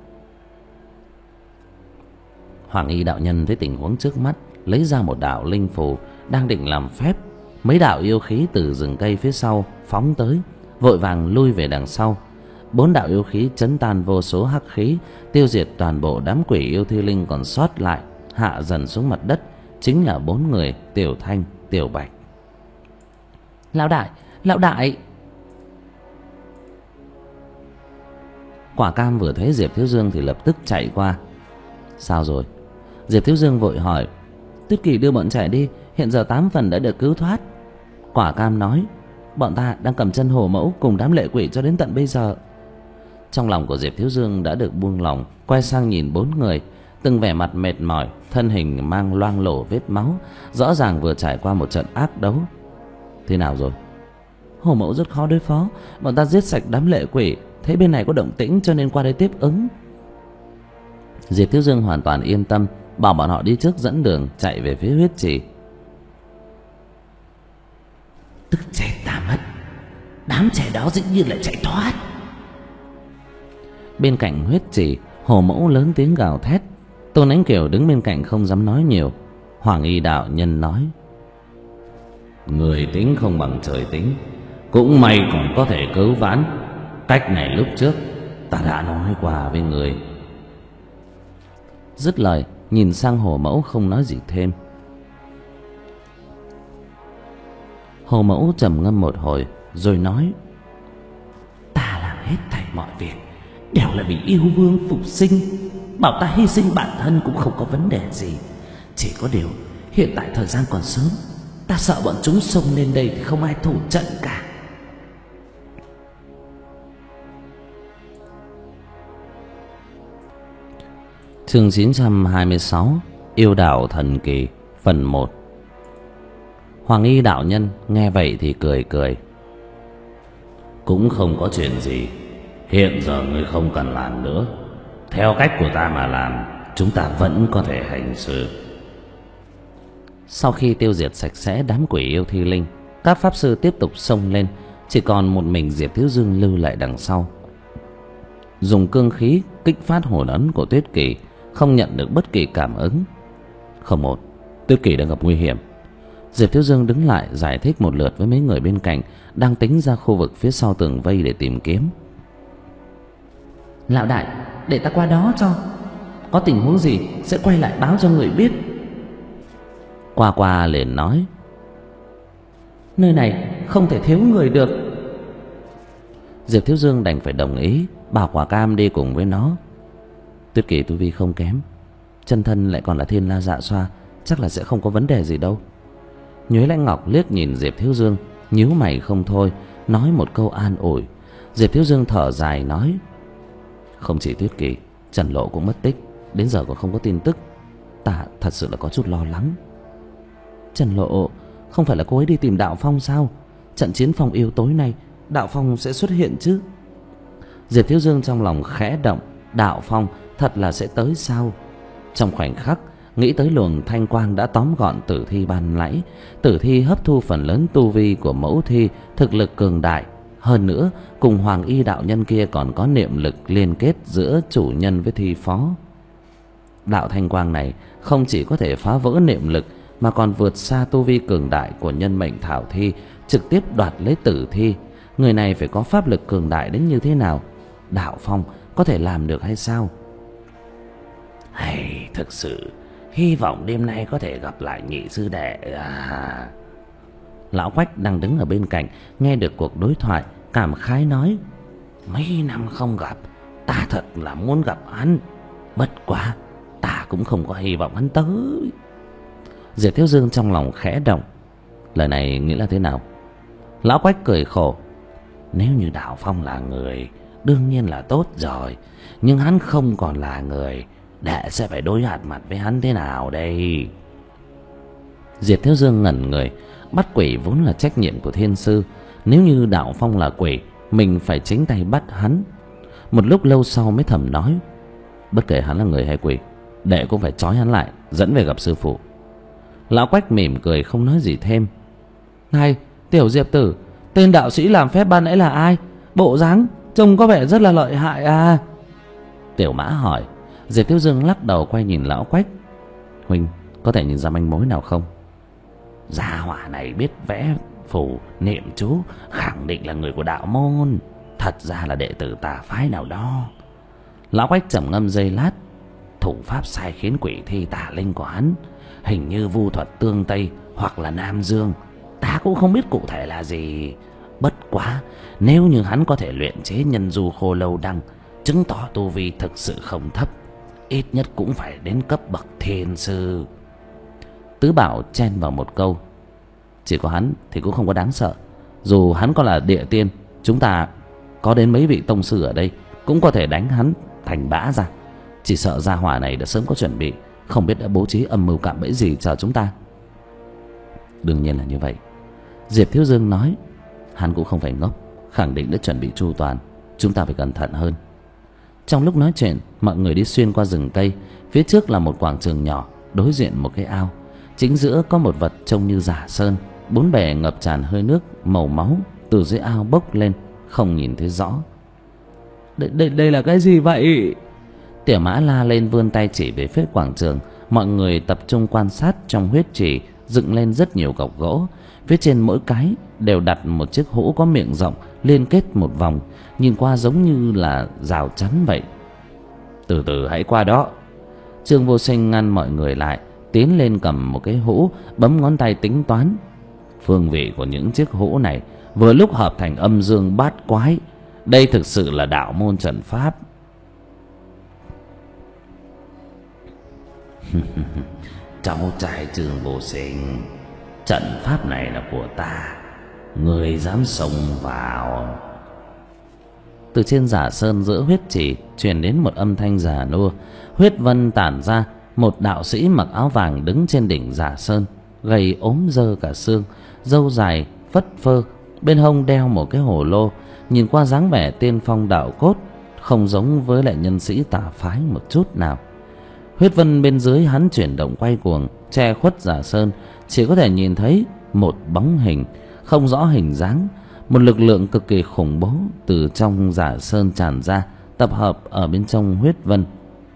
Hoàng Y đạo nhân thấy tình huống trước mắt, lấy ra một đạo linh phù, đang định làm phép. Mấy đạo yêu khí từ rừng cây phía sau phóng tới, vội vàng lui về đằng sau. Bốn đạo yêu khí chấn tan vô số hắc khí, tiêu diệt toàn bộ đám quỷ yêu thi linh còn sót lại, hạ dần xuống mặt đất. Chính là bốn người Tiểu Thanh, Tiểu Bạch. Lão đại, lão đại. Quả Cam vừa thấy Diệp Thiếu Dương thì lập tức chạy qua. Sao rồi? Diệp Thiếu Dương vội hỏi. Tuyết Kỳ đưa bọn trẻ đi, hiện giờ tám phần đã được cứu thoát. Quả Cam nói, bọn ta đang cầm chân hổ mẫu cùng đám lệ quỷ cho đến tận bây giờ. Trong lòng của Diệp Thiếu Dương đã được buông lòng, quay sang nhìn bốn người. từng vẻ mặt mệt mỏi, thân hình mang loang lổ vết máu, rõ ràng vừa trải qua một trận ác đấu. Thế nào rồi? Hồ mẫu rất khó đối phó, bọn ta giết sạch đám lệ quỷ, thấy bên này có động tĩnh cho nên qua đây tiếp ứng. Diệp Thiếu Dương hoàn toàn yên tâm, bảo bọn họ đi trước dẫn đường chạy về phía huyết trì. Tức chết ta mất, đám trẻ đó dĩ nhiên lại chạy thoát. Bên cạnh huyết trì, Hồ mẫu lớn tiếng gào thét. Tôn Ánh Kiều đứng bên cạnh không dám nói nhiều. Hoàng Y đạo nhân nói: người tính không bằng trời tính, cũng may còn có thể cứu vãn. Cách này lúc trước ta đã nói qua với người. Dứt lời nhìn sang Hồ mẫu không nói gì thêm. Hồ mẫu trầm ngâm một hồi rồi nói: ta làm hết thảy mọi việc đều là vì yêu vương phục sinh, bảo ta hy sinh bản thân cũng không có vấn đề gì. Chỉ có điều hiện tại thời gian còn sớm, ta sợ bọn chúng xông lên đây thì không ai thủ trận cả. Chương chín trăm hai mươi sáu, Yêu đảo thần kỳ, phần một. Hoàng Y đạo nhân nghe vậy thì cười cười: cũng không có chuyện gì, hiện giờ ngươi không cần làm nữa. Theo cách của ta mà làm, chúng ta vẫn có thể hành sự. Sau khi tiêu diệt sạch sẽ đám quỷ yêu thi linh, các pháp sư tiếp tục xông lên. Chỉ còn một mình Diệp Thiếu Dương lưu lại đằng sau, dùng cương khí kích phát hồn ấn của Tuyết Kỳ, không nhận được bất kỳ cảm ứng. Không một, Tuyết Kỳ đang gặp nguy hiểm. Diệp Thiếu Dương đứng lại giải thích một lượt với mấy người bên cạnh đang tính ra khu vực phía sau tường vây để tìm kiếm. Lão đại, để ta qua đó cho, có tình huống gì sẽ quay lại báo cho người biết. Qua Qua liền nói: nơi này không thể thiếu người được. Diệp Thiếu Dương đành phải đồng ý, bảo Quả Cam đi cùng với nó. Tuyết Kỳ tu vi không kém, chân thân lại còn là thiên la dạ xoa, chắc là sẽ không có vấn đề gì đâu. Nhuế Lãnh Ngọc liếc nhìn Diệp Thiếu Dương, nhíu mày không thôi, nói một câu an ủi. Diệp Thiếu Dương thở dài nói: không chỉ Tuyết Kỳ, Trần Lộ cũng mất tích, đến giờ còn không có tin tức. Ta thật sự là có chút lo lắng. Trần Lộ, không phải là cô ấy đi tìm Đạo Phong sao? Trận chiến phong yêu tối nay Đạo Phong sẽ xuất hiện chứ? Diệp Thiếu Dương trong lòng khẽ động, Đạo Phong thật là sẽ tới sao? Trong khoảnh khắc nghĩ tới luồng thanh quang đã tóm gọn tử thi ban nãy. Tử thi hấp thu phần lớn tu vi của mẫu thi, thực lực cường đại. Hơn nữa cùng Hoàng Y đạo nhân kia còn có niệm lực liên kết giữa chủ nhân với thi phó. Đạo thanh quang này không chỉ có thể phá vỡ niệm lực, mà còn vượt xa tu vi cường đại của nhân mệnh thảo thi, trực tiếp đoạt lấy tử thi. Người này phải có pháp lực cường đại đến như thế nào? Đạo Phong có thể làm được hay sao? Hay thực sự hy vọng đêm nay có thể gặp lại nhị sư đệ à. Lão Quách đang đứng ở bên cạnh nghe được cuộc đối thoại, cảm khái nói: mấy năm không gặp, ta thật là muốn gặp hắn, bất quá ta cũng không có hy vọng hắn tới. Diệp Thiếu Dương trong lòng khẽ động, lời này nghĩa là thế nào? Lão Quách cười khổ: nếu như Đạo Phong là người, đương nhiên là tốt rồi, nhưng hắn không còn là người, đệ sẽ phải đối mặt mặt với hắn thế nào đây? Diệp Thiếu Dương ngẩn người, bắt quỷ vốn là trách nhiệm của thiên sư, nếu như Đạo Phong là quỷ, mình phải chính tay bắt hắn. Một lúc lâu sau mới thầm nói: bất kể hắn là người hay quỷ, đệ cũng phải trói hắn lại, dẫn về gặp sư phụ. Lão Quách mỉm cười không nói gì thêm. Này tiểu Diệp tử, tên đạo sĩ làm phép ban nãy là ai? Bộ dáng trông có vẻ rất là lợi hại à. Tiểu Mã hỏi. Diệp Thiếu Dương lắc đầu quay nhìn Lão Quách: huynh có thể nhìn ra manh mối nào không? Gia hỏa này biết vẽ phù niệm chú, khẳng định là người của đạo môn, thật ra là đệ tử tà phái nào đó. Lão Quách trầm ngâm giây lát: thủ pháp sai khiến quỷ thi tà linh của hắn hình như vu thuật tương Tây hoặc là Nam Dương, ta cũng không biết cụ thể là gì. Bất quá nếu như hắn có thể luyện chế nhân du khô lâu đăng, chứng tỏ tu vi thực sự không thấp, ít nhất cũng phải đến cấp bậc thiên sư. Tứ Bảo chen vào một câu: chỉ có hắn thì cũng không có đáng sợ. Dù hắn có là địa tiên, chúng ta có đến mấy vị tông sư ở đây cũng có thể đánh hắn thành bã ra. Chỉ sợ gia hỏa này đã sớm có chuẩn bị, không biết đã bố trí âm mưu cạm bẫy gì chờ chúng ta. Đương nhiên là như vậy, Diệp Thiếu Dương nói. Hắn cũng không phải ngốc, khẳng định đã chuẩn bị chu toàn. Chúng ta phải cẩn thận hơn. Trong lúc nói chuyện, mọi người đi xuyên qua rừng cây. Phía trước là một quảng trường nhỏ, đối diện một cái ao. Chính giữa có một vật trông như giả sơn. Bốn bề ngập tràn hơi nước màu máu từ dưới ao bốc lên, không nhìn thấy rõ. Đây, đây, đây là cái gì vậy? Tiểu Mã la lên, vươn tay chỉ về phía quảng trường. Mọi người tập trung quan sát. Trong huyết trì dựng lên rất nhiều cọc gỗ. Phía trên mỗi cái đều đặt một chiếc hũ có miệng rộng, liên kết một vòng, nhìn qua giống như là rào chắn vậy. Từ từ hãy qua đó. Trương Vô Sinh ngăn mọi người lại, tiến lên cầm một cái hũ, bấm ngón tay tính toán. Phương vị của những chiếc hũ này vừa lúc hợp thành âm dương bát quái. Đây thực sự là đạo môn trận pháp. Cháu trai Trương Vô Sinh, trận pháp này là của ta, người dám xông vào? Từ trên giả sơn giữa huyết trì truyền đến một âm thanh già nua. Huyết vân tản ra. Một đạo sĩ mặc áo vàng đứng trên đỉnh giả sơn, gầy ốm dơ cả xương, râu dài phất phơ, bên hông đeo một cái hồ lô. Nhìn qua dáng vẻ tiên phong đạo cốt, không giống với lại nhân sĩ tà phái một chút nào. Huyết vân bên dưới hắn chuyển động quay cuồng, che khuất giả sơn, chỉ có thể nhìn thấy một bóng hình không rõ hình dáng. Một lực lượng cực kỳ khủng bố từ trong giả sơn tràn ra, tập hợp ở bên trong huyết vân.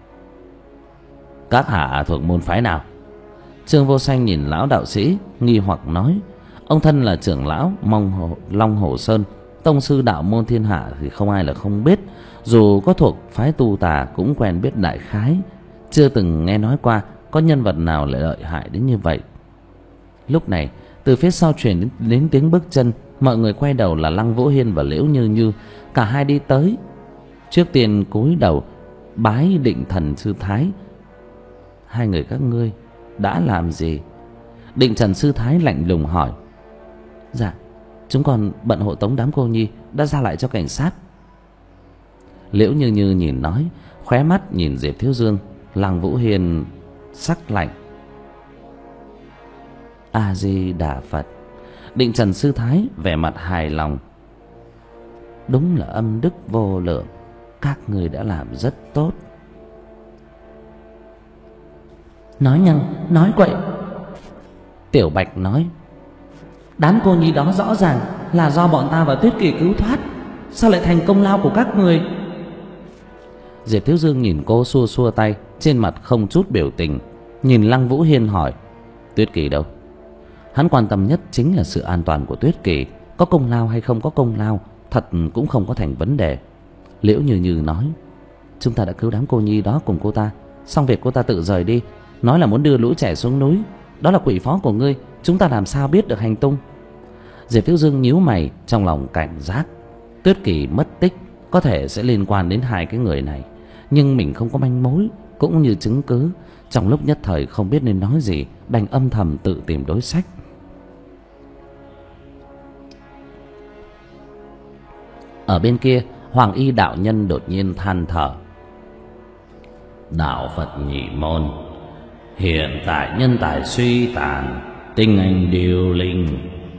Các hạ thuộc môn phái nào? Trương Vô Sanh nhìn lão đạo sĩ, nghi hoặc nói. Ông thân là trưởng lão Mông Hồ, Long Hồ Sơn, tông sư đạo môn thiên hạ thì không ai là không biết. Dù có thuộc phái tu tà cũng quen biết đại khái, chưa từng nghe nói qua có nhân vật nào lại lợi hại đến như vậy. Lúc này từ phía sau truyền đến, đến tiếng bước chân. Mọi người quay đầu là Lăng Vũ Hiên và Liễu Như Như. Cả hai đi tới, trước tiên cúi đầu bái Định Thần sư thái. Hai người các ngươi đã làm gì? Định Trần sư thái lạnh lùng hỏi. Dạ, chúng còn bận hộ tống đám cô nhi, đã giao lại cho cảnh sát. Liễu Như Như nhìn nói, khóe mắt nhìn Diệp Thiếu Dương. Lăng Vũ Hiên sắc lạnh. A Di Đà Phật. Định Trần sư thái vẻ mặt hài lòng. Đúng là âm đức vô lượng, các người đã làm rất tốt. Nói nhăng, nói quậy. Tiểu Bạch nói. Đám cô nhi đó rõ ràng là do bọn ta và Tuyết Kỳ cứu thoát, sao lại thành công lao của các người? Diệp Thiếu Dương nhìn cô xua xua tay, trên mặt không chút biểu tình. Nhìn Lăng Vũ Hiên hỏi. Tuyết Kỳ đâu? Hắn quan tâm nhất chính là sự an toàn của Tuyết Kỳ. Có công lao hay không có công lao thật cũng không có thành vấn đề. Liễu Như Như nói. Chúng ta đã cứu đám cô nhi đó cùng cô ta, xong việc cô ta tự rời đi, nói là muốn đưa lũ trẻ xuống núi. Đó là quỷ phó của ngươi, chúng ta làm sao biết được hành tung? Diệp Thiếu Dương nhíu mày, trong lòng cảnh giác. Tuyết Kỳ mất tích có thể sẽ liên quan đến hai cái người này, nhưng mình không có manh mối cũng như chứng cứ. Trong lúc nhất thời không biết nên nói gì, đành âm thầm tự tìm đối sách. Ở bên kia, Hoàng Y đạo nhân đột nhiên than thở. Đạo Phật nhị môn, hiện tại nhân tài suy tàn, tinh anh điêu linh.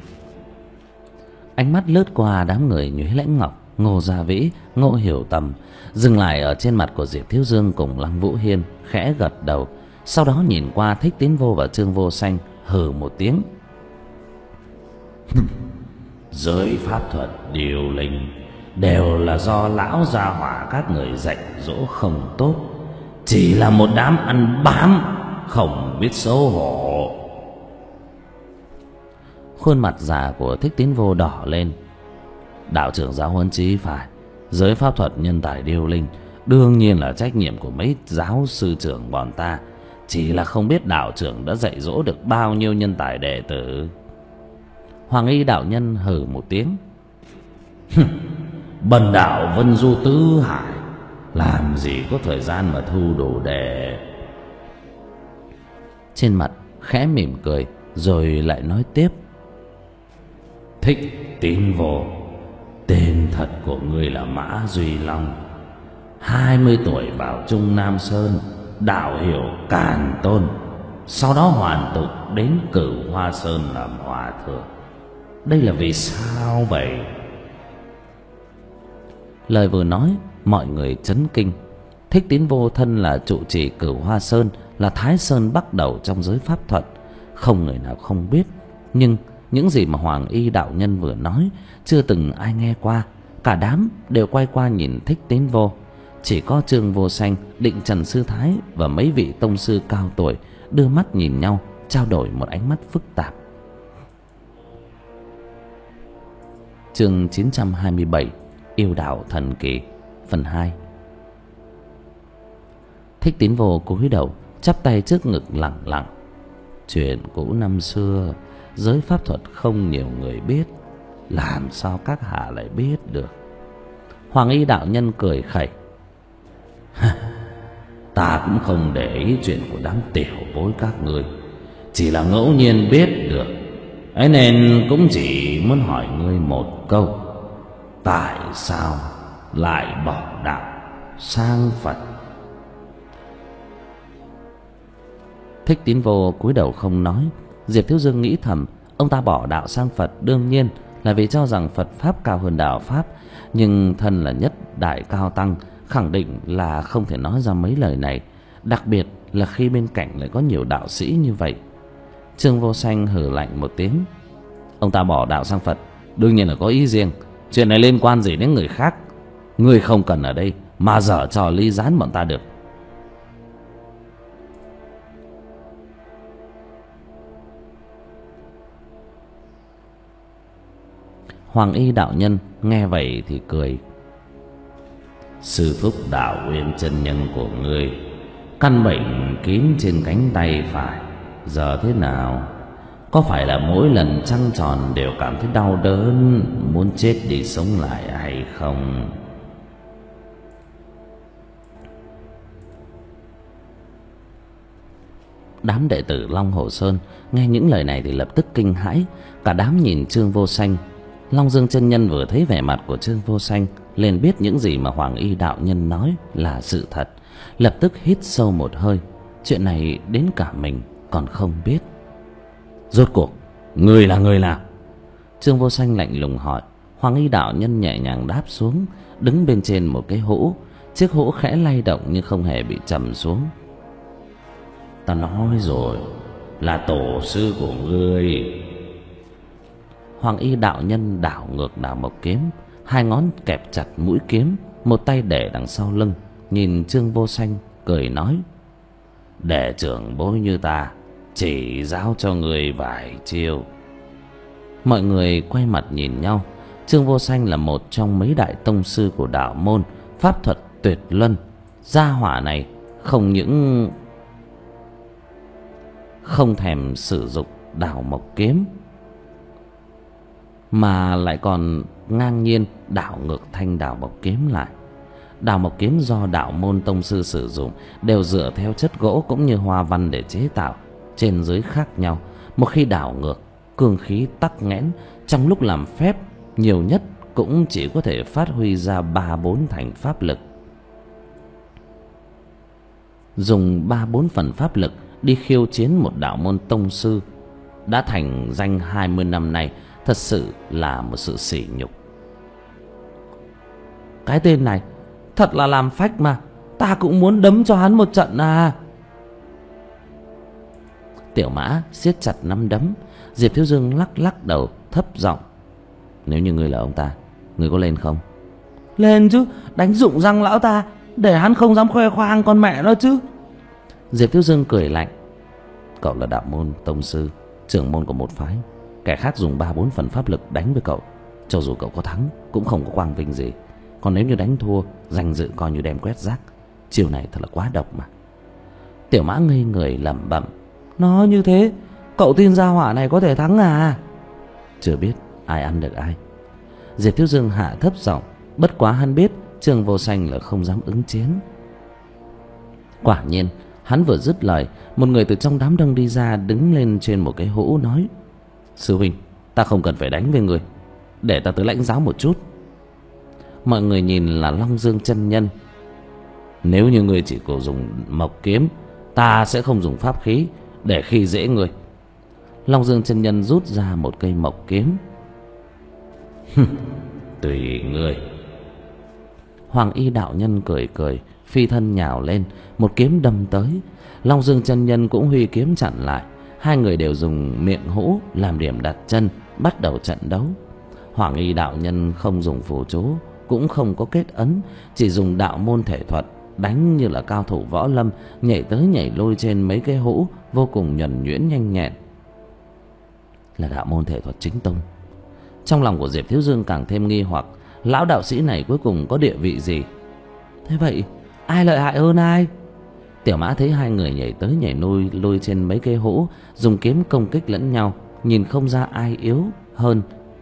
Ánh mắt lướt qua đám người Nhuế Lãnh Ngọc, Ngô Gia Vĩ, Ngô Hiểu Tầm, dừng lại ở trên mặt của Diệp Thiếu Dương cùng Lăng Vũ Hiên, khẽ gật đầu. Sau đó nhìn qua Thích Tín Vô và Trương Vô Sanh, hừ một tiếng. Giới pháp thuật điều linh đều là do lão gia hỏa các người dạy dỗ không tốt, chỉ là một đám ăn bám không biết xấu hổ. Khuôn mặt già của Thích Tín Vô đỏ lên. Đạo trưởng giáo huấn chí phải, giới pháp thuật nhân tài điêu linh đương nhiên là trách nhiệm của mấy giáo sư trưởng bọn ta, chỉ là không biết đạo trưởng đã dạy dỗ được bao nhiêu nhân tài đệ tử. Hoàng Y đạo nhân hừ một tiếng. Bần đạo vân du tứ hải, làm gì có thời gian mà thu đồ đệ. Trên mặt khẽ mỉm cười, rồi lại nói tiếp. Thích Tín Vô, tên thật của ngươi là Mã Duy Long, Hai mươi tuổi vào Trung Nam Sơn, đạo hiệu Càn Tôn. Sau đó hoàn tục đến Cửu Hoa Sơn làm hòa thượng. Đây là vì sao vậy? Lời vừa nói, mọi người chấn kinh. Thích Tín Vô thân là trụ trì Cửu Hoa Sơn, là Thái Sơn bắt đầu trong giới pháp thuật, không người nào không biết. Nhưng những gì mà Hoàng Y đạo nhân vừa nói chưa từng ai nghe qua. Cả đám đều quay qua nhìn Thích Tín Vô. Chỉ có Trương Vô Sanh, Định Trần Sư Thái và mấy vị tông sư cao tuổi đưa mắt nhìn nhau, trao đổi một ánh mắt phức tạp. Chương chín trăm hai mươi bảy, Yêu đạo thần kỳ, phần hai. Thích Tín Vô cúi đầu, chắp tay trước ngực lặng lặng. Chuyện cũ năm xưa, giới pháp thuật không nhiều người biết, làm sao các hạ lại biết được? Hoàng Y đạo nhân cười khẩy. Ta cũng không để ý chuyện của đám tiểu bối các ngươi, chỉ là ngẫu nhiên biết được ấy, nên cũng chỉ muốn hỏi ngươi một câu: tại sao lại bỏ đạo sang Phật? Thích Tín Vô cúi đầu không nói. Diệp Thiếu Dương nghĩ thầm, ông ta bỏ đạo sang Phật đương nhiên là vì cho rằng Phật pháp cao hơn đạo pháp, nhưng thân là nhất đại cao tăng, khẳng định là không thể nói ra mấy lời này, đặc biệt là khi bên cạnh lại có nhiều đạo sĩ như vậy. Trương Vô Sanh hừ lạnh một tiếng. Ông ta bỏ đạo sang Phật đương nhiên là có ý riêng, chuyện này liên quan gì đến người khác? Ngươi không cần ở đây mà dở trò ly gián bọn ta được. Hoàng Y đạo nhân nghe vậy thì cười. Sư thúc Đạo Uyên chân nhân của ngươi, căn bệnh kín trên cánh tay phải, giờ thế nào? Có phải là mỗi lần trăng tròn đều cảm thấy đau đớn, muốn chết đi sống lại hay không? Đám đệ tử Long Hồ Sơn nghe những lời này thì lập tức kinh hãi. Cả đám nhìn Trương Vô Sanh. Long Dương chân nhân vừa thấy vẻ mặt của Trương Vô Sanh liền biết những gì mà Hoàng Y đạo nhân nói là sự thật, lập tức hít sâu một hơi. Chuyện này đến cả mình còn không biết. Rốt cuộc người là người nào? Trương Vô Sanh lạnh lùng hỏi. Hoàng Y đạo nhân nhẹ nhàng đáp xuống, đứng bên trên một cái hũ. Chiếc hũ khẽ lay động nhưng không hề bị trầm xuống. Ta nói rồi, là tổ sư của ngươi. Hoàng Y đạo nhân đảo ngược đảo mộc kiếm, hai ngón kẹp chặt mũi kiếm, một tay để đằng sau lưng, nhìn Trương Vô Sanh cười nói: để trưởng bối như ta chỉ giáo cho người vài chiêu. Mọi người quay mặt nhìn nhau. Trương Vô Sanh là một trong mấy đại tông sư của đạo môn, pháp thuật tuyệt luân. Gia hỏa này không những không thèm sử dụng đảo mộc kiếm, mà lại còn ngang nhiên đảo ngược thanh đảo mộc kiếm lại. Đảo mộc kiếm do đạo môn tông sư sử dụng đều dựa theo chất gỗ cũng như hoa văn để chế tạo, trên dưới khác nhau. Một khi đảo ngược, cương khí tắc nghẽn, trong lúc làm phép nhiều nhất cũng chỉ có thể phát huy ra ba bốn thành pháp lực. Dùng ba bốn phần pháp lực đi khiêu chiến một đạo môn tông sư đã thành danh hai mươi năm nay, thật sự là một sự sỉ nhục. Cái tên này thật là làm phách mà, ta cũng muốn đấm cho hắn một trận à. Tiểu Mã siết chặt nắm đấm. Diệp Thiếu Dương lắc lắc đầu thấp giọng: nếu như ngươi là ông ta, ngươi có lên không? Lên chứ, đánh rụng răng lão ta, để hắn không dám khoe khoang con mẹ nó chứ. Diệp Thiếu Dương cười lạnh: cậu là đạo môn tông sư, trưởng môn của một phái, kẻ khác dùng ba bốn phần pháp lực đánh với cậu, cho dù cậu có thắng cũng không có quang vinh gì. Còn nếu như đánh thua, danh dự coi như đem quét rác. Chiều này thật là quá độc mà. Tiểu Mã ngây người lẩm bẩm: nó như thế, cậu tin gia hỏa này có thể thắng à? Chưa biết ai ăn được ai. Diệp Thiếu Dương hạ thấp giọng, bất quá hắn biết Trương Vô Sanh là không dám ứng chiến. Quả nhiên, hắn vừa dứt lời, một người từ trong đám đông đi ra, đứng lên trên một cái hũ nói: sư huynh, ta không cần phải đánh với người, để ta tới lãnh giáo một chút. Mọi người nhìn là Long Dương chân nhân, Nếu như ngươi chỉ có dùng mộc kiếm, ta sẽ không dùng pháp khí để khi dễ ngươi. Long Dương chân nhân rút ra một cây mộc kiếm. Tùy ngươi. Hoàng Y đạo nhân cười cười, phi thân nhào lên, một kiếm đâm tới. Long Dương chân nhân cũng huy kiếm chặn lại. Hai người đều dùng miệng hũ làm điểm đặt chân, bắt đầu trận đấu. Hoàng Y đạo nhân không dùng phù chú, cũng không có kết ấn, chỉ dùng đạo môn thể thuật, đánh như là cao thủ võ lâm, nhảy tới nhảy lui trên mấy cái hũ, vô cùng nhuần nhuyễn nhanh nhẹn. Là đạo môn thể thuật chính tông. Trong lòng của Diệp Thiếu Dương càng thêm nghi hoặc, lão đạo sĩ này cuối cùng có địa vị gì? Thế vậy ai lợi hại hơn ai? Tiểu Mã thấy hai người nhảy tới nhảy lui lui trên mấy cây hũ, dùng kiếm công kích lẫn nhau, nhìn không ra ai yếu hơn.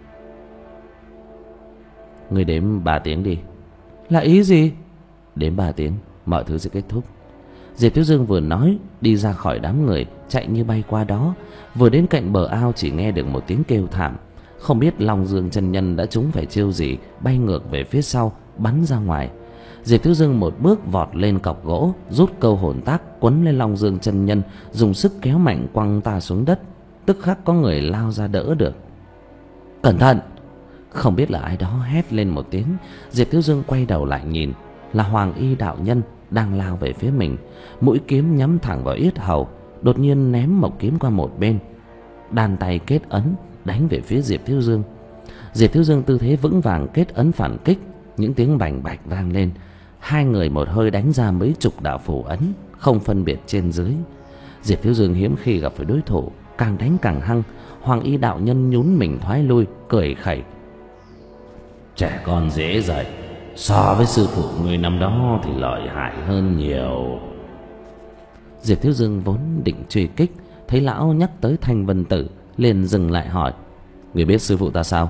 Người đếm ba tiếng đi. Là ý gì? Đếm ba tiếng mọi thứ sẽ kết thúc. Diệp Thiếu Dương vừa nói, đi ra khỏi đám người, chạy như bay qua đó. Vừa đến cạnh bờ ao chỉ nghe được một tiếng kêu thảm. Không biết Long Dương chân nhân đã trúng phải chiêu gì, bay ngược về phía sau, bắn ra ngoài. Diệp Thiếu Dương một bước vọt lên cọc gỗ, rút câu hồn tác quấn lên Long Dương chân nhân, dùng sức kéo mạnh quăng ta xuống đất. Tức khắc có người lao ra đỡ được. Cẩn thận! Không biết là ai đó hét lên một tiếng. Diệp Thiếu Dương quay đầu lại nhìn, là Hoàng Y đạo nhân đang lao về phía mình, mũi kiếm nhắm thẳng vào yết hầu. Đột nhiên ném mộc kiếm qua một bên, đan tay kết ấn đánh về phía Diệp Thiếu Dương. Diệp Thiếu Dương tư thế vững vàng kết ấn phản kích, những tiếng bành bạch vang lên. Hai người một hơi đánh ra mấy chục đạo phù ấn, không phân biệt trên dưới. Diệp Thiếu Dương hiếm khi gặp phải đối thủ, càng đánh càng hăng. Hoàng Y đạo nhân nhún mình thoái lui, cười khẩy. Trẻ con dễ dạy, so với sư phụ người năm đó thì lợi hại hơn nhiều. Diệp Thiếu Dương vốn định truy kích, thấy lão nhắc tới Thanh Vân Tử, liền dừng lại hỏi. Người biết sư phụ ta sao?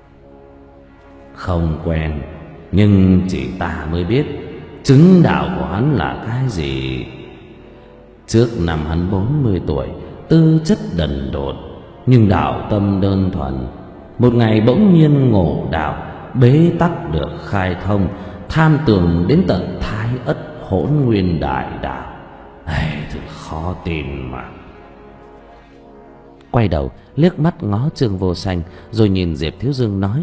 Không quen, nhưng chỉ ta mới biết chứng đạo của hắn là cái gì. Trước năm hắn bốn mươi tuổi, tư chất đần độn, nhưng đạo tâm đơn thuần. Một ngày bỗng nhiên ngộ đạo, bế tắc được khai thông, tham tưởng đến tận Thái Ất Hỗn Nguyên đại đạo. Ây, thật khó tin mà. Quay đầu liếc mắt ngó Trương Vô Sanh, rồi nhìn Diệp Thiếu Dương nói.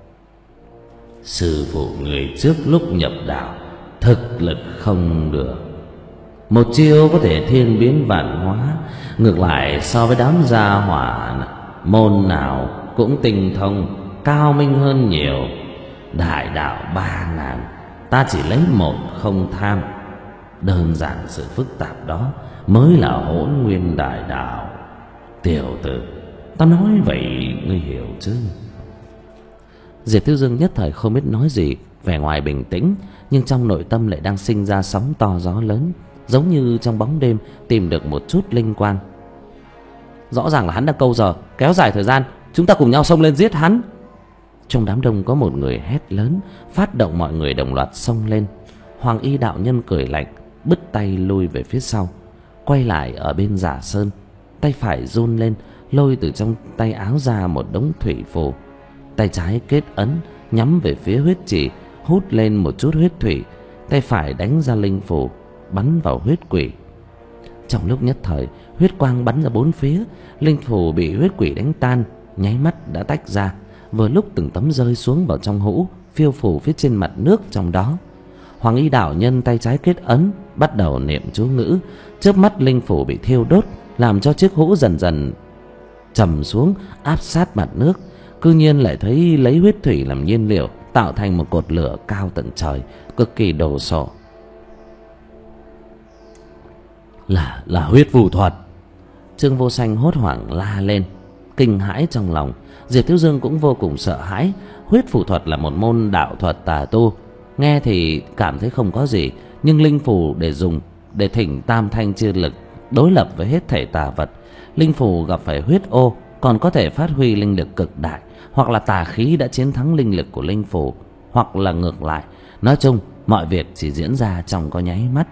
Sư phụ người trước lúc nhập đạo thực lực không được, một chiêu có thể thiên biến vạn hóa. Ngược lại so với đám gia hỏa môn nào cũng tinh thông, cao minh hơn nhiều. Đại đạo ba ngàn, ta chỉ lấy một không tham. Đơn giản sự phức tạp đó mới là Hỗn Nguyên đại đạo. Tiểu tử, ta nói vậy ngươi hiểu chứ? Diệp Thiếu Dương nhất thời không biết nói gì, vẻ ngoài bình tĩnh, nhưng trong nội tâm lại đang sinh ra sóng to gió lớn, giống như trong bóng đêm tìm được một chút linh quang. Rõ ràng là hắn đang câu giờ, kéo dài thời gian, chúng ta cùng nhau xông lên giết hắn. Trong đám đông có một người hét lớn, phát động mọi người đồng loạt xông lên. Hoàng Y đạo nhân cười lạnh, bứt tay lui về phía sau, quay lại ở bên Giả Sơn, tay phải run lên, lôi từ trong tay áo ra một đống thủy phù. Tay trái kết ấn nhắm về phía huyết chỉ, hút lên một chút huyết thủy. Tay phải đánh ra linh phù, bắn vào huyết quỷ. Trong lúc nhất thời, huyết quang bắn ra bốn phía, linh phù bị huyết quỷ đánh tan, nháy mắt đã tách ra. Vừa lúc từng tấm rơi xuống vào trong hũ, phiêu phù phía trên mặt nước trong đó. Hoàng Y đạo nhân tay trái kết ấn, bắt đầu niệm chú ngữ. Chớp mắt linh phù bị thiêu đốt, làm cho chiếc hũ dần dần trầm xuống, áp sát mặt nước. Cư nhiên lại thấy lấy huyết thủy làm nhiên liệu, tạo thành một cột lửa cao tận trời, cực kỳ đồ sộ. Là là huyết phù thuật. Trương Vô Sanh hốt hoảng la lên, kinh hãi trong lòng. Diệp Thiếu Dương cũng vô cùng sợ hãi. Huyết phù thuật là một môn đạo thuật tà tu, nghe thì cảm thấy không có gì, nhưng linh phù để dùng để thỉnh tam thanh chi lực, đối lập với hết thảy tà vật. Linh phù gặp phải huyết ô còn có thể phát huy linh lực cực đại, hoặc là tà khí đã chiến thắng linh lực của linh phù, hoặc là ngược lại. Nói chung mọi việc chỉ diễn ra trong có nháy mắt.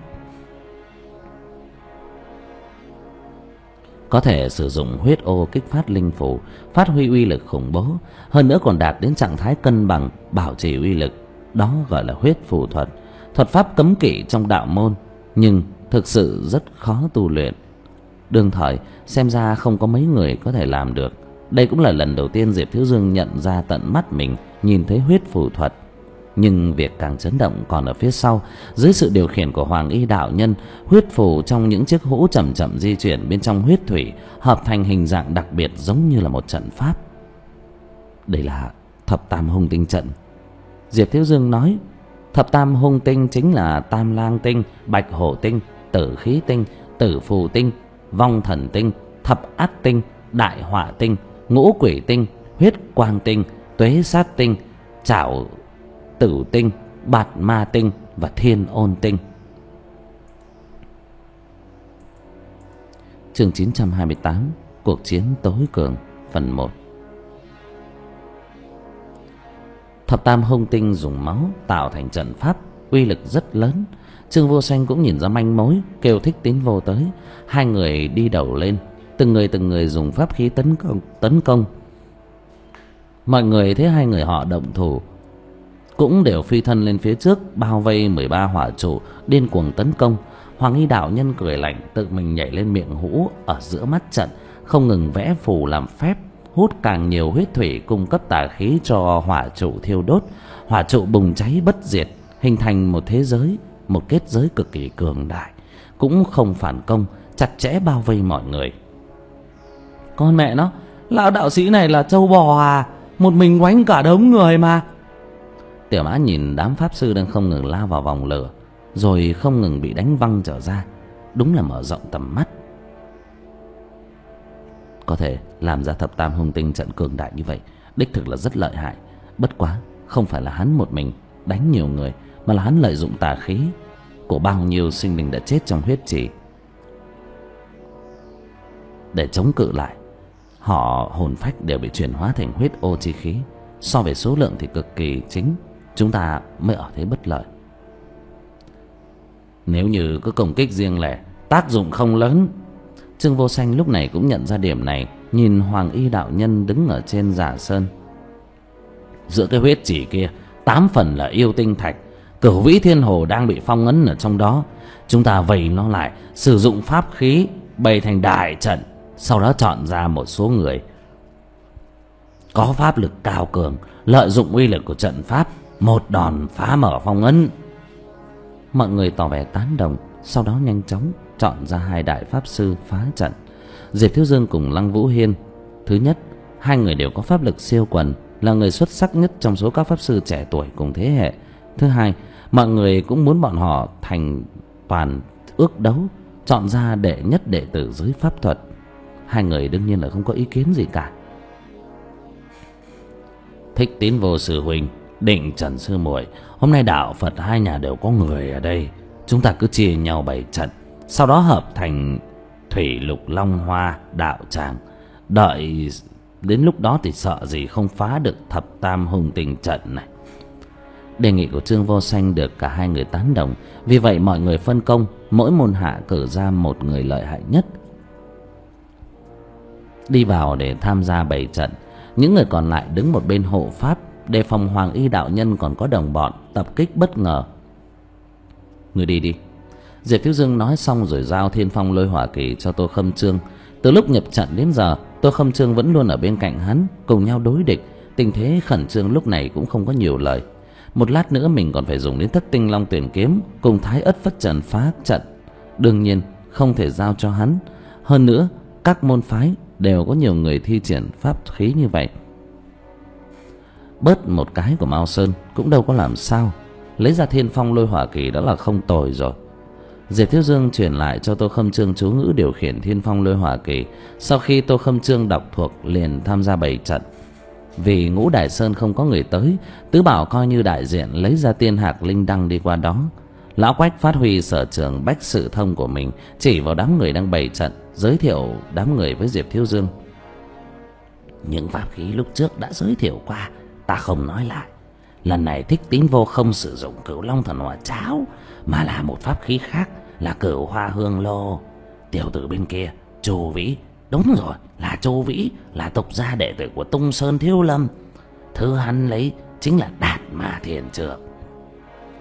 Có thể sử dụng huyết ô kích phát linh phù, phát huy uy lực khủng bố, hơn nữa còn đạt đến trạng thái cân bằng, bảo trì uy lực. Đó gọi là huyết phù thuật. thuật pháp cấm kỵ trong đạo môn, nhưng thực sự rất khó tu luyện. Đương thời xem ra không có mấy người có thể làm được. Đây cũng là lần đầu tiên Diệp Thiếu Dương nhận ra tận mắt mình nhìn thấy huyết phù thuật. Nhưng việc càng chấn động còn ở phía sau. Dưới sự điều khiển của Hoàng Y đạo nhân, huyết phù trong những chiếc hũ chậm chậm di chuyển bên trong huyết thủy, hợp thành hình dạng đặc biệt giống như là một trận pháp. Đây là thập tam hung tinh trận. Diệp Thiếu Dương nói, thập tam hung tinh chính là tam lang tinh, bạch hổ tinh, tử khí tinh, tử phù tinh, vong thần tinh, thập ác tinh, đại họa tinh, ngũ quỷ tinh, huyết quang tinh, tuế sát tinh, trảo tử tinh, bạt ma tinh và thiên ôn tinh. Chương chín trăm hai mươi tám, cuộc chiến tối cường, phần một. Thập tam hung tinh dùng máu tạo thành trận pháp, uy lực rất lớn. Trương Vô Sanh cũng nhìn ra manh mối, kêu Thích Tín Vô tới. Hai người đi đầu lên, từng người từng người dùng pháp khí tấn công tấn công. Mọi người thấy hai người họ động thủ cũng đều phi thân lên phía trước, bao vây mười ba hỏa trụ, điên cuồng tấn công. Hoàng Y đạo nhân cười lạnh, tự mình nhảy lên miệng hũ ở giữa mắt trận, không ngừng vẽ phù làm phép, hút càng nhiều huyết thủy cung cấp tà khí cho hỏa trụ thiêu đốt. Hỏa trụ bùng cháy bất diệt, hình thành một thế giới, một kết giới cực kỳ cường đại, cũng không phản công, chặt chẽ bao vây mọi người. Con mẹ nó, lão đạo sĩ này là trâu bò à, một mình quánh cả đống người mà. Tiểu Mã nhìn đám pháp sư đang không ngừng lao vào vòng lửa, rồi không ngừng bị đánh văng trở ra, đúng là mở rộng tầm mắt. Có thể làm ra thập tam hung tinh trận cường đại như vậy, đích thực là rất lợi hại. Bất quá không phải là hắn một mình đánh nhiều người, mà là hắn lợi dụng tà khí của bao nhiêu sinh linh đã chết trong huyết trì để chống cự lại. Họ hồn phách đều bị chuyển hóa thành huyết ô chi khí, so về số lượng thì cực kỳ chính, chúng ta mới ở thế bất lợi. Nếu như cứ công kích riêng lẻ, tác dụng không lớn. Trương Vô Sanh lúc này cũng nhận ra điểm này, nhìn Hoàng Y đạo nhân đứng ở trên giả sơn. Giữa cái huyết chỉ kia, tám phần là yêu tinh thạch, Cửu Vĩ Thiên Hồ đang bị phong ấn ở trong đó. Chúng ta vây nó lại, sử dụng pháp khí bày thành đại trận, sau đó chọn ra một số người có pháp lực cao cường, lợi dụng uy lực của trận pháp, một đòn phá mở phong ấn. Mọi người tỏ vẻ tán đồng, sau đó nhanh chóng chọn ra hai đại pháp sư phá trận. Diệp Thiếu Dương cùng Lăng Vũ Hiên. Thứ nhất, hai người đều có pháp lực siêu quần, là người xuất sắc nhất trong số các pháp sư trẻ tuổi cùng thế hệ. Thứ hai, mọi người cũng muốn bọn họ thành toàn ước đấu, chọn ra đệ nhất đệ tử giới pháp thuật. Hai người đương nhiên là không có ý kiến gì cả. Thích Tín Vô sư huynh, Định Trần sư muội, hôm nay đạo Phật hai nhà đều có người ở đây, chúng ta cứ chia nhau bày trận, sau đó hợp thành Thủy Lục Long Hoa đạo tràng. Đợi đến lúc đó thì sợ gì không phá được thập tam hung tinh trận này. Đề nghị của Trương Vô Sanh được cả hai người tán đồng. Vì vậy mọi người phân công, mỗi môn hạ cử ra một người lợi hại nhất đi vào để tham gia bày trận. Những người còn lại đứng một bên hộ pháp, đề phòng Hoàng Y đạo nhân còn có đồng bọn tập kích bất ngờ. Người đi đi. Diệp Thiếu Dương nói xong rồi giao Thiên Phong Lôi Hỏa Kỳ cho Tô Khâm Trương. Từ lúc nhập trận đến giờ, Tô Khâm Trương vẫn luôn ở bên cạnh hắn, cùng nhau đối địch. Tình thế khẩn trương lúc này cũng không có nhiều lời. Một lát nữa mình còn phải dùng đến Thất Tinh Long Tuyển Kiếm cùng Thái Ất Phất Trần phá trận, đương nhiên không thể giao cho hắn. Hơn nữa các môn phái đều có nhiều người thi triển pháp khí như vậy, bớt một cái của Mao Sơn cũng đâu có làm sao. Lấy ra Thiên Phong Lôi Hỏa Kỳ đó là không tồi rồi. Diệp Thiếu Dương truyền lại cho Tô Khâm Trương chú ngữ điều khiển Thiên Phong Lôi Hỏa Kỳ. Sau khi Tô Khâm Trương đọc thuộc liền tham gia bày trận. Vì Ngũ Đại Sơn không có người tới, Tứ Bảo coi như đại diện lấy ra tiên hạc linh đăng đi qua đó. Lão Quách phát huy sở trường bách sự thông của mình, chỉ vào đám người đang bày trận, giới thiệu đám người với Diệp Thiếu Dương. Những pháp khí lúc trước đã giới thiệu qua, ta không nói lại. Lần này Thích Tín Vô không sử dụng Cửu Long Thần Hỏa Cháo, mà là một pháp khí khác, là Cửu Hoa Hương Lô. Tiểu tử bên kia, Chu Vĩ, đúng rồi, là Chu Vĩ, là tục gia đệ tử của Tung Sơn Thiếu Lâm. Thứ hắn lấy chính là Đạt Ma Thiền Trượng.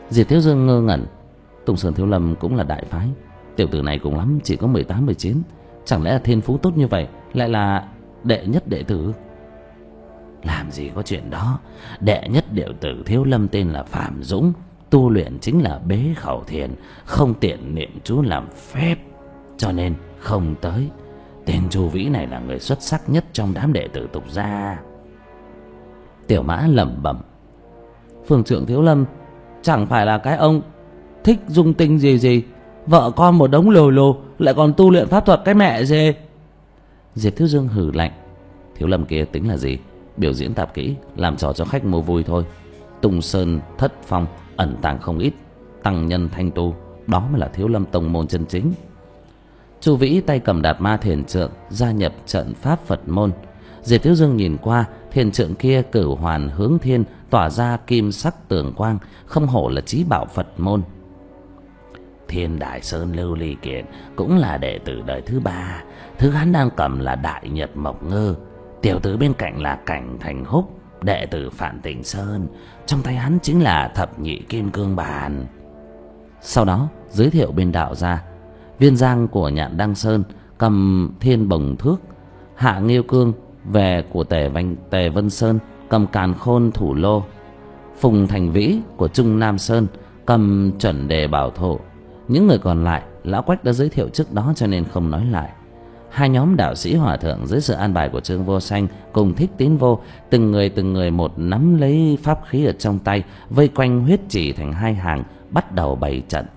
Diệp Thiếu Dương ngơ ngẩn. Tùng Sơn Thiếu Lâm cũng là đại phái, tiểu tử này cùng lắm chỉ có mười tám mười chín, chẳng lẽ là thiên phú tốt như vậy lại là đệ nhất đệ tử? Làm gì có chuyện đó. Đệ nhất đệ tử Thiếu Lâm tên là Phạm Dũng, tu luyện chính là bế khẩu thiền, không tiện niệm chú làm phép, cho nên không tới. Tên Chu Vĩ này là người xuất sắc nhất trong đám đệ tử tục gia. Tiểu Mã lẩm bẩm. Phương trưởng Thiếu Lâm chẳng phải là cái ông thích dung tinh gì gì, vợ con một đống lồ lồ, lại còn tu luyện pháp thuật cái mẹ gì? Diệp Thiếu Dương hừ lạnh. Thiếu Lâm kia tính là gì? Biểu diễn tạp kỹ, làm trò cho khách mua vui thôi. Tung Sơn Thất Phong ẩn tàng không ít tăng nhân thanh tu, đó mới là Thiếu Lâm tông môn chân chính. Chu Vĩ tay cầm Đạt Ma thiền trượng gia nhập trận pháp Phật môn. Diệp Thiếu Dương nhìn qua, thiền trượng kia cửu hoàn hướng thiên, tỏa ra kim sắc tường quang, không hổ là chí bảo Phật môn. Thiên Đại Sơn Lưu Ly Kiệt cũng là đệ tử đời thứ ba, thứ hắn đang cầm là Đại Nhật Mộc Ngư. Tiểu tử bên cạnh là Cảnh Thành Húc, đệ tử Phạn Tịnh Sơn, trong tay hắn chính là Thập Nhị Kim Cương Bàn. Sau đó giới thiệu bên đạo gia. Viên Giang của Nhạn Đăng Sơn cầm Thiên Bồng Thước, Hạ Nghiêu Cương về của Tề Vân, Tề Vân Sơn cầm Càn Khôn Thủ Lô, Phùng Thành Vĩ của Trung Nam Sơn cầm Chuẩn Đề Bảo Thổ. Những người còn lại lão Quách đã giới thiệu trước đó cho nên không nói lại. Hai nhóm đạo sĩ hòa thượng dưới sự an bài của Trương Vô Sanh cùng Thích Tín Vô, từng người từng người một nắm lấy pháp khí ở trong tay, vây quanh huyết chỉ thành hai hàng, bắt đầu bày trận.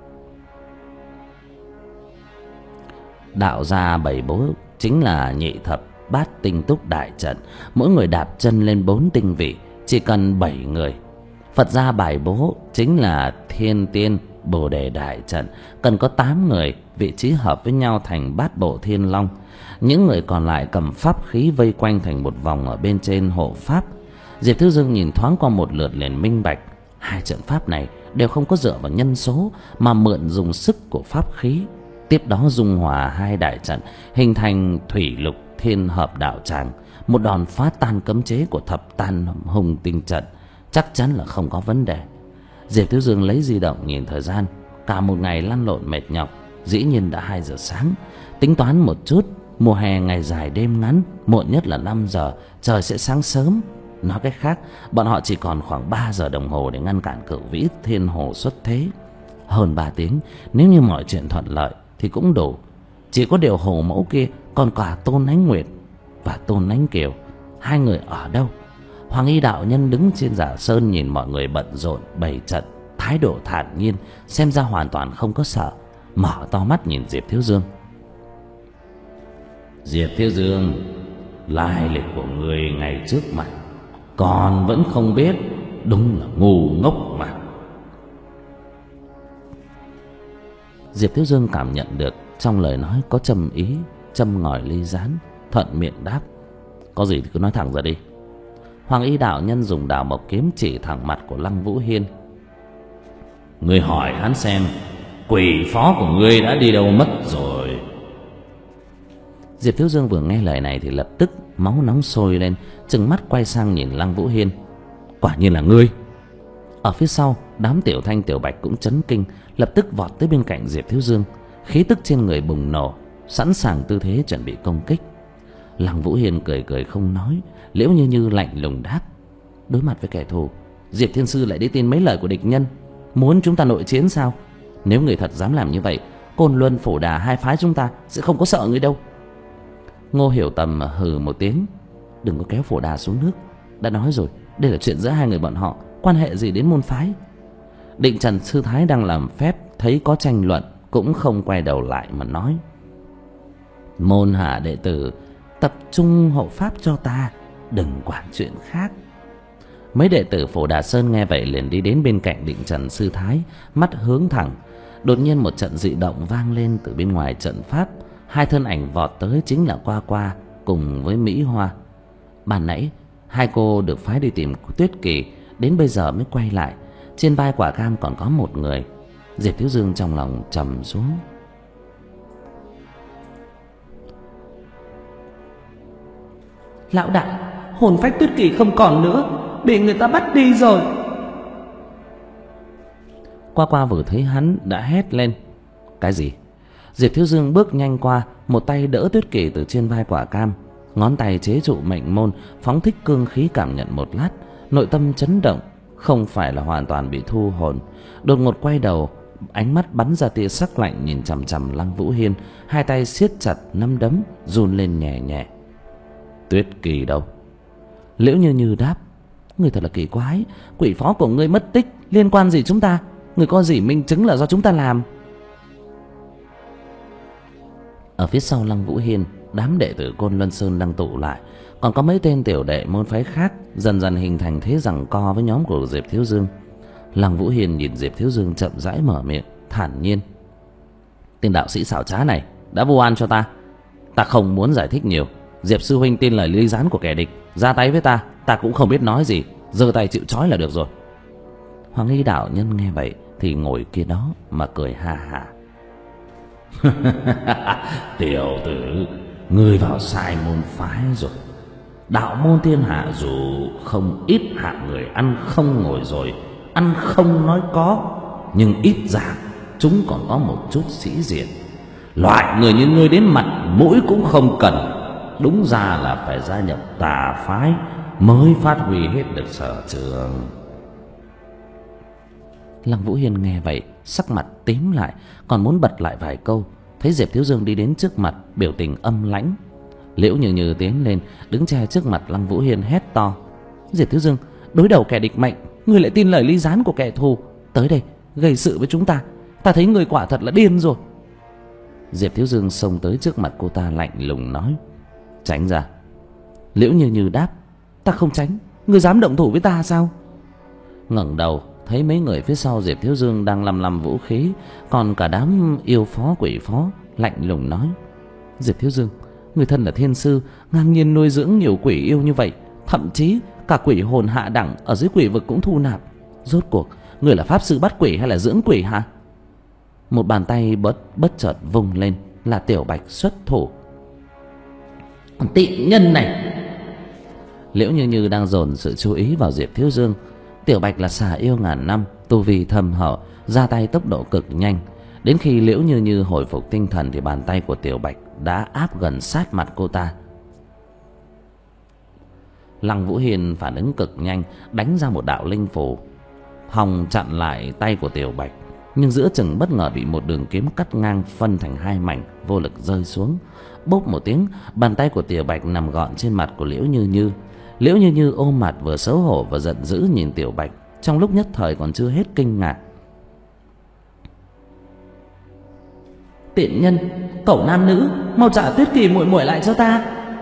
Đạo gia bày bố chính là nhị thập bát tinh túc đại trận, mỗi người đạp chân lên bốn tinh vị, chỉ cần bảy người. Phật gia bài bố chính là thiên tiên bồ đề đại trận, cần có tám người, vị trí hợp với nhau thành bát bộ thiên long. Những người còn lại cầm pháp khí vây quanh thành một vòng ở bên trên hộ pháp. Diệp Thiếu Dương nhìn thoáng qua một lượt liền minh bạch, hai trận pháp này đều không có dựa vào nhân số mà mượn dùng sức của pháp khí. Tiếp đó dung hòa hai đại trận, hình thành thủy lục thiên hợp đạo tràng, một đòn phá tan cấm chế của thập tan hùng tinh trận, chắc chắn là không có vấn đề. Diệp Thiếu Dương lấy di động nhìn thời gian, cả một ngày lăn lộn mệt nhọc, dĩ nhiên đã hai giờ sáng. Tính toán một chút, mùa hè ngày dài đêm ngắn, muộn nhất là năm giờ trời sẽ sáng sớm. Nói cách khác, bọn họ chỉ còn khoảng ba giờ đồng hồ để ngăn cản Cửu Vĩ Thiên Hồ xuất thế. Hơn ba tiếng, nếu như mọi chuyện thuận lợi thì cũng đủ. Chỉ có điều Hồ Mẫu kia còn cả Tôn Ánh Nguyệt và Tôn Ánh Kiều, hai người ở đâu? Hoàng Y đạo nhân đứng trên Giả Sơn nhìn mọi người bận rộn bày trận, thái độ thản nhiên, xem ra hoàn toàn không có sợ, mở to mắt nhìn Diệp Thiếu Dương. Diệp Thiếu Dương, lai lịch của người ngày trước mặt còn vẫn không biết, đúng là ngu ngốc mà. Diệp Thiếu Dương cảm nhận được trong lời nói có châm ý, châm ngòi ly gián, thuận miệng đáp: có gì thì cứ nói thẳng ra đi. Hoàng Y đạo nhân dùng đào mộc kiếm chỉ thẳng mặt của Lăng Vũ Hiên. Ngươi hỏi hắn xem quỷ phó của ngươi đã đi đâu mất rồi. Diệp Thiếu Dương vừa nghe lời này thì lập tức máu nóng sôi lên, trừng mắt quay sang nhìn Lăng Vũ Hiên. Quả nhiên là ngươi. Ở phía sau, đám Tiểu Thanh Tiểu Bạch cũng chấn kinh, lập tức vọt tới bên cạnh Diệp Thiếu Dương, khí tức trên người bùng nổ, sẵn sàng tư thế chuẩn bị công kích. Lăng Vũ Hiên cười cười không nói, Liễu Như Như lạnh lùng đáp: đối mặt với kẻ thù, Diệp Thiên Sư lại đi tin mấy lời của địch nhân, muốn chúng ta nội chiến sao? Nếu người thật dám làm như vậy, Côn Luân Phổ Đà hai phái chúng ta sẽ không có sợ người đâu. Ngô Hiểu Tầm hừ một tiếng: đừng có kéo Phổ Đà xuống nước, đã nói rồi, đây là chuyện giữa hai người bọn họ, quan hệ gì đến môn phái. Định Trần Sư Thái đang làm phép, thấy có tranh luận cũng không quay đầu lại mà nói: môn hạ đệ tử tập trung hộ pháp cho ta, đừng quản chuyện khác. Mấy đệ tử Phổ Đà Sơn nghe vậy liền đi đến bên cạnh Định Trần Sư Thái, mắt hướng thẳng. Đột nhiên một trận dị động vang lên từ bên ngoài trận pháp, hai thân ảnh vọt tới chính là Qua Qua cùng với Mỹ Hoa. Ban nãy hai cô được phái đi tìm Tuyết Kỳ, đến bây giờ mới quay lại. Trên vai Quả Cam còn có một người. Diệp Thiếu Dương trong lòng trầm xuống. Lão đại, hồn phách Tuyết Kỳ không còn nữa, bị người ta bắt đi rồi. Qua Qua vừa thấy hắn đã hét lên. Cái gì? Diệp Thiếu Dương bước nhanh qua, một tay đỡ Tuyết Kỳ từ trên vai Quả Cam, ngón tay chế trụ mệnh môn, phóng thích cương khí cảm nhận một lát, nội tâm chấn động, không phải là hoàn toàn bị thu hồn. Đột ngột quay đầu, ánh mắt bắn ra tia sắc lạnh nhìn chằm chằm Lăng Vũ Hiên, hai tay siết chặt nắm đấm, run lên nhẹ nhẹ. Tuyết Kỳ đâu? Liễu Như Như đáp. Người thật là kỳ quái, quỷ phó của ngươi mất tích, liên quan gì chúng ta? Người có gì minh chứng là do chúng ta làm? Ở phía sau Lăng Vũ Hiên, đám đệ tử Côn Luân Sơn đang tụ lại, còn có mấy tên tiểu đệ môn phái khác dần dần hình thành thế giằng co với nhóm của Diệp Thiếu Dương. Lăng Vũ Hiên nhìn Diệp Thiếu Dương chậm rãi mở miệng, thản nhiên. Tên đạo sĩ xảo trá này đã vu oan cho ta. Ta không muốn giải thích nhiều. Diệp sư huynh tin lời ly gián của kẻ địch, ra tay với ta, ta cũng không biết nói gì, giơ tay chịu trói là được rồi. Hoàng Y đạo nhân nghe vậy thì ngồi kia đó mà cười ha hả. Tiểu tử, ngươi vào sai môn phái rồi. Đạo môn thiên hạ dù không ít hạng người ăn không ngồi rồi, ăn không nói có, nhưng ít ra chúng còn có một chút sĩ diện. Loại người như ngươi đến mặt mũi cũng không cần, đúng ra là phải gia nhập tà phái mới phát huy hết được sở trường. Lăng Vũ Hiên nghe vậy, sắc mặt tím lại, còn muốn bật lại vài câu, thấy Diệp Thiếu Dương đi đến trước mặt, biểu tình âm lãnh. Liễu Như Như tiến lên, đứng che trước mặt Lăng Vũ Hiên hét to. Diệp Thiếu Dương, đối đầu kẻ địch mạnh, ngươi lại tin lời ly gián của kẻ thù, tới đây gây sự với chúng ta. Ta thấy ngươi quả thật là điên rồi. Diệp Thiếu Dương xông tới trước mặt cô ta, lạnh lùng nói. Tránh ra. Liễu Như Như đáp. Ta không tránh, ngươi dám động thủ với ta sao? Ngẩng đầu thấy mấy người phía sau Diệp Thiếu Dương đang lăm lăm vũ khí, còn cả đám yêu phó quỷ phó, lạnh lùng nói. Diệp Thiếu Dương, người thân là thiên sư, ngang nhiên nuôi dưỡng nhiều quỷ yêu như vậy, thậm chí cả quỷ hồn hạ đẳng ở dưới quỷ vực cũng thu nạp. Rốt cuộc người là pháp sư bắt quỷ hay là dưỡng quỷ hả? Một bàn tay bất bất chợt vung lên, là Tiểu Bạch xuất thủ. Tiện nhân này! Liễu Như Như đang dồn sự chú ý vào Diệp Thiếu Dương. Tiểu Bạch là xà yêu ngàn năm, tu vi thâm hậu, ra tay tốc độ cực nhanh. Đến khi Liễu Như Như hồi phục tinh thần thì bàn tay của Tiểu Bạch đã áp gần sát mặt cô ta. Lăng Vũ Hiên phản ứng cực nhanh, đánh ra một đạo linh phù hòng chặn lại tay của Tiểu Bạch, nhưng giữa chừng bất ngờ bị một đường kiếm cắt ngang, phân thành hai mảnh, vô lực rơi xuống. Bốp một tiếng, bàn tay của Tiểu Bạch nằm gọn trên mặt của Liễu Như Như. Liễu Như Như ôm mặt, vừa xấu hổ và giận dữ nhìn Tiểu Bạch, trong lúc nhất thời còn chưa hết kinh ngạc. Tiện nhân, cẩu nam nữ, mau trả Tuyết Kỳ muội muội lại cho ta!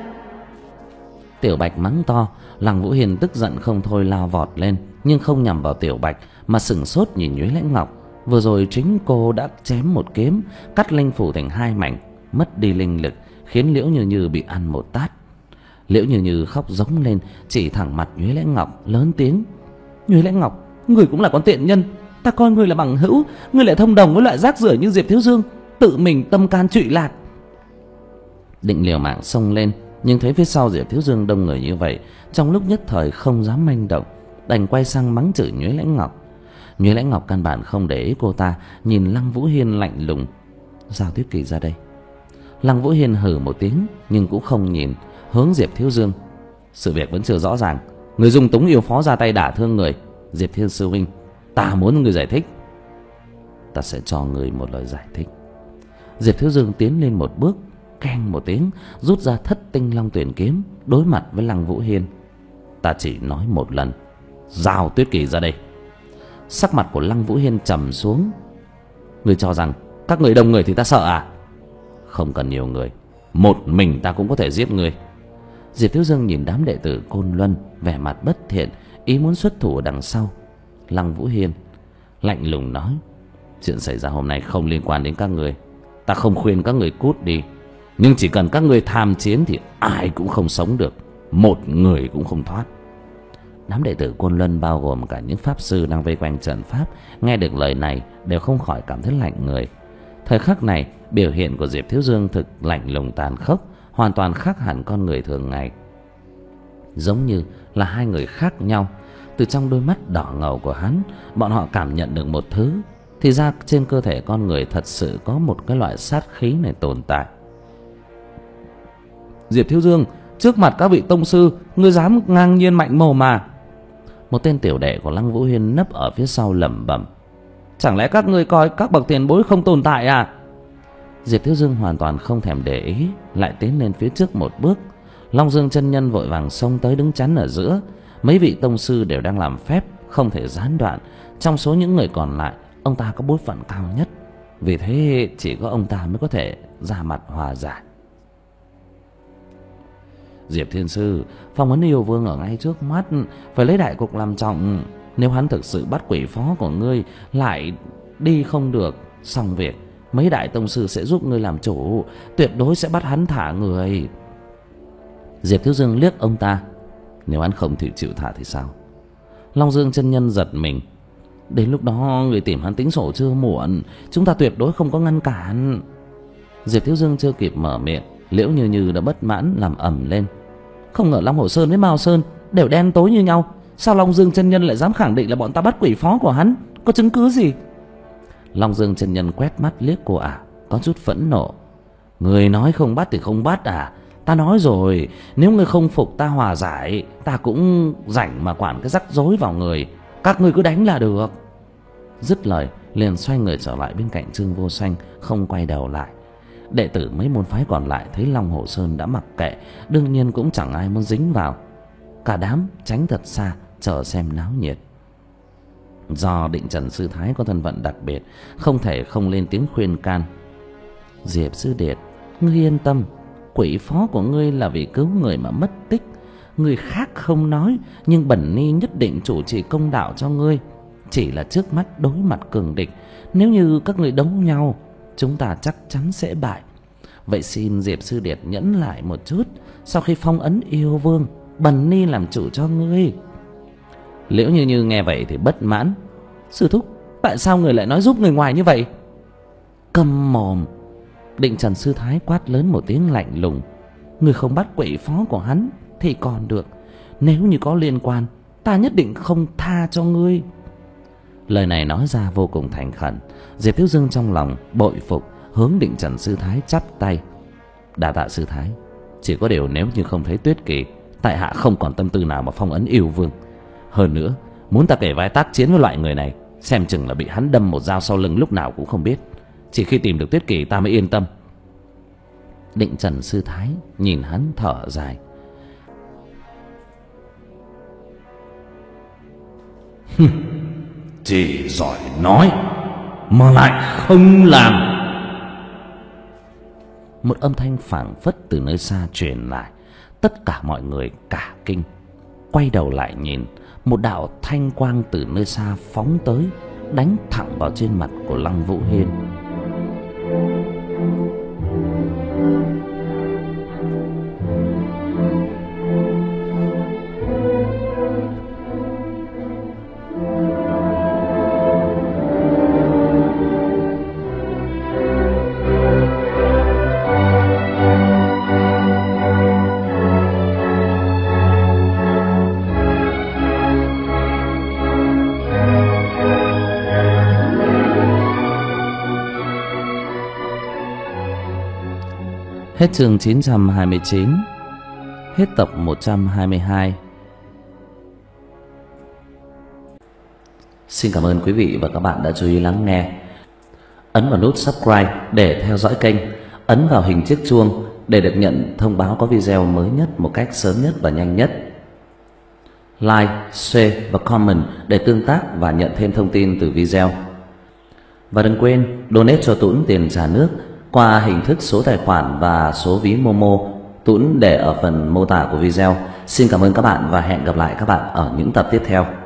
Tiểu Bạch mắng to. Lăng Vũ Hiên tức giận không thôi, lao vọt lên, nhưng không nhằm vào Tiểu Bạch mà sững sốt nhìn Nhuế Lãnh Ngọc. Vừa rồi chính cô đã chém một kiếm, cắt linh phủ thành hai mảnh, mất đi linh lực, khiến Liễu Như Như bị ăn một tát. Liễu Như Như khóc giống lên, chỉ thẳng mặt Nhuế Lãnh Ngọc, lớn tiếng. Nhuế Lãnh Ngọc, người cũng là con tiện nhân. Ta coi người là bằng hữu, người lại thông đồng với loại rác rưởi như Diệp Thiếu Dương, tự mình tâm can trụy lạc. Định liều mạng xông lên, nhưng thấy phía sau Diệp Thiếu Dương đông người như vậy, trong lúc nhất thời không dám manh động, đành quay sang mắng chửi Nhuế Lãnh Ngọc. Nhuế Lãnh Ngọc căn bản không để ý cô ta, nhìn Lăng Vũ Hiên lạnh lùng. Giao Tuyết Kỳ ra đây. Lăng Vũ Hiên hừ một tiếng, nhưng cũng không nhìn, hướng Diệp Thiếu Dương. Sự việc vẫn chưa rõ ràng, người dung túng yêu phó ra tay đả thương người. Diệp Thiên sư huynh, ta muốn người giải thích. Ta sẽ cho người một lời giải thích. Diệp Thiếu Dương tiến lên một bước, keng một tiếng, rút ra Thất Tinh Long Tuyển kiếm, đối mặt với Lăng Vũ Hiên. Ta chỉ nói một lần, giao Tuyết Kỳ ra đây. Sắc mặt của Lăng Vũ Hiên trầm xuống. Người cho rằng các người đông người thì ta sợ à? Không cần nhiều người, một mình ta cũng có thể giết người. Diệp Thiếu Dương nhìn đám đệ tử Côn Luân, vẻ mặt bất thiện, ý muốn xuất thủ ở đằng sau. Lăng Vũ Hiên lạnh lùng nói. Chuyện xảy ra hôm nay không liên quan đến các người. Ta không khuyên các người cút đi, nhưng chỉ cần các người tham chiến thì ai cũng không sống được, một người cũng không thoát. Đám đệ tử Côn Luân bao gồm cả những pháp sư đang vây quanh trận pháp, nghe được lời này đều không khỏi cảm thấy lạnh người. Thời khắc này, biểu hiện của Diệp Thiếu Dương thực lạnh lùng tàn khốc, hoàn toàn khác hẳn con người thường ngày, giống như là hai người khác nhau. Từ trong đôi mắt đỏ ngầu của hắn, bọn họ cảm nhận được một thứ, thì ra trên cơ thể con người thật sự có một cái loại sát khí này tồn tại. Diệp Thiếu Dương, trước mặt các vị tông sư, ngươi dám ngang nhiên mạnh mồm mà. Một tên tiểu đệ của Lăng Vũ Hiên nấp ở phía sau lẩm bẩm. Chẳng lẽ các ngươi coi các bậc tiền bối không tồn tại à? Diệp Thiếu Dương hoàn toàn không thèm để ý, lại tiến lên phía trước một bước. Long Dương chân nhân vội vàng xông tới đứng chắn ở giữa. Mấy vị tông sư đều đang làm phép, không thể gián đoạn. Trong số những người còn lại, ông ta có bối phận cao nhất, vì thế chỉ có ông ta mới có thể ra mặt hòa giải. Diệp Thiên Sư, phong ấn yêu vương ở ngay trước mắt, phải lấy đại cục làm trọng. Nếu hắn thực sự bắt quỷ phó của ngươi lại đi không được, xong việc mấy đại tông sư sẽ giúp ngươi làm chủ, tuyệt đối sẽ bắt hắn thả người. Diệp Thiếu Dương liếc ông ta. Nếu hắn không thì chịu thả thì sao? Long Dương chân nhân giật mình. Đến lúc đó người tìm hắn tính sổ chưa muộn, chúng ta tuyệt đối không có ngăn cản. Diệp Thiếu Dương chưa kịp mở miệng, Liễu Như Như đã bất mãn làm ầm lên. Không ngờ Long Hồ Sơn với Mao Sơn đều đen tối như nhau, sao Long Dương chân nhân lại dám khẳng định là bọn ta bắt quỷ phó của hắn? Có chứng cứ gì? Long Dương chân nhân quét mắt liếc cô ả, có chút phẫn nộ. Người nói không bắt thì không bắt à? Ta nói rồi, nếu ngươi không phục ta hòa giải, ta cũng rảnh mà quản cái rắc rối vào người. Các ngươi cứ đánh là được. Dứt lời liền xoay người trở lại bên cạnh Trương Vô Sanh, không quay đầu lại. Đệ tử mấy môn phái còn lại thấy Long Hồ Sơn đã mặc kệ, đương nhiên cũng chẳng ai muốn dính vào. Cả đám tránh thật xa, chờ xem náo nhiệt. Do Định Trần Sư Thái có thân phận đặc biệt, không thể không lên tiếng khuyên can. Diệp Sư Điệt, ngươi yên tâm, quỷ phó của ngươi là vì cứu người mà mất tích. Người khác không nói, nhưng Bẩn Ni nhất định chủ trì công đạo cho ngươi. Chỉ là trước mắt đối mặt cường địch, nếu như các ngươi đấu nhau, chúng ta chắc chắn sẽ bại. Vậy xin Diệp Sư Điệt nhẫn lại một chút, sau khi phong ấn yêu vương, Bẩn Ni làm chủ cho ngươi. Liễu Như Như nghe vậy thì bất mãn. Sư thúc, tại sao người lại nói giúp người ngoài như vậy? Câm mồm. Định Trần Sư Thái quát lớn một tiếng lạnh lùng. Người không bắt quỷ phó của hắn thì còn được, nếu như có liên quan, ta nhất định không tha cho ngươi. Lời này nói ra vô cùng thành khẩn. Diệp Thiếu Dương trong lòng bội phục, hướng Định Trần Sư Thái chắp tay. Đa tạ Sư Thái, chỉ có điều nếu như không thấy Tuyết Kỳ, tại hạ không còn tâm tư nào mà phong ấn yêu vương. Hơn nữa, muốn ta kể vai tác chiến với loại người này, xem chừng là bị hắn đâm một dao sau lưng lúc nào cũng không biết. Chỉ khi tìm được Tuyết Kỳ ta mới yên tâm. Định Trần Sư Thái nhìn hắn thở dài. Chỉ giỏi nói mà lại không làm. Một âm thanh phảng phất từ nơi xa truyền lại. Tất cả mọi người cả kinh, quay đầu lại nhìn. Một đạo thanh quang từ nơi xa phóng tới, đánh thẳng vào trên mặt của Lăng Vũ Hiên. Hết chương chín trăm hai mươi chín. Hết tập một trăm hai mươi hai. Xin cảm ơn quý vị và các bạn đã chú ý lắng nghe. Ấn vào nút subscribe để theo dõi kênh. Ấn vào hình chiếc chuông để được nhận thông báo có video mới nhất một cách sớm nhất và nhanh nhất. Like, share và comment để tương tác và nhận thêm thông tin từ video. Và đừng quên donate cho Tuấn tiền trà nước qua hình thức số tài khoản và số ví Momo, Tuấn để ở phần mô tả của video. Xin cảm ơn các bạn và hẹn gặp lại các bạn ở những tập tiếp theo.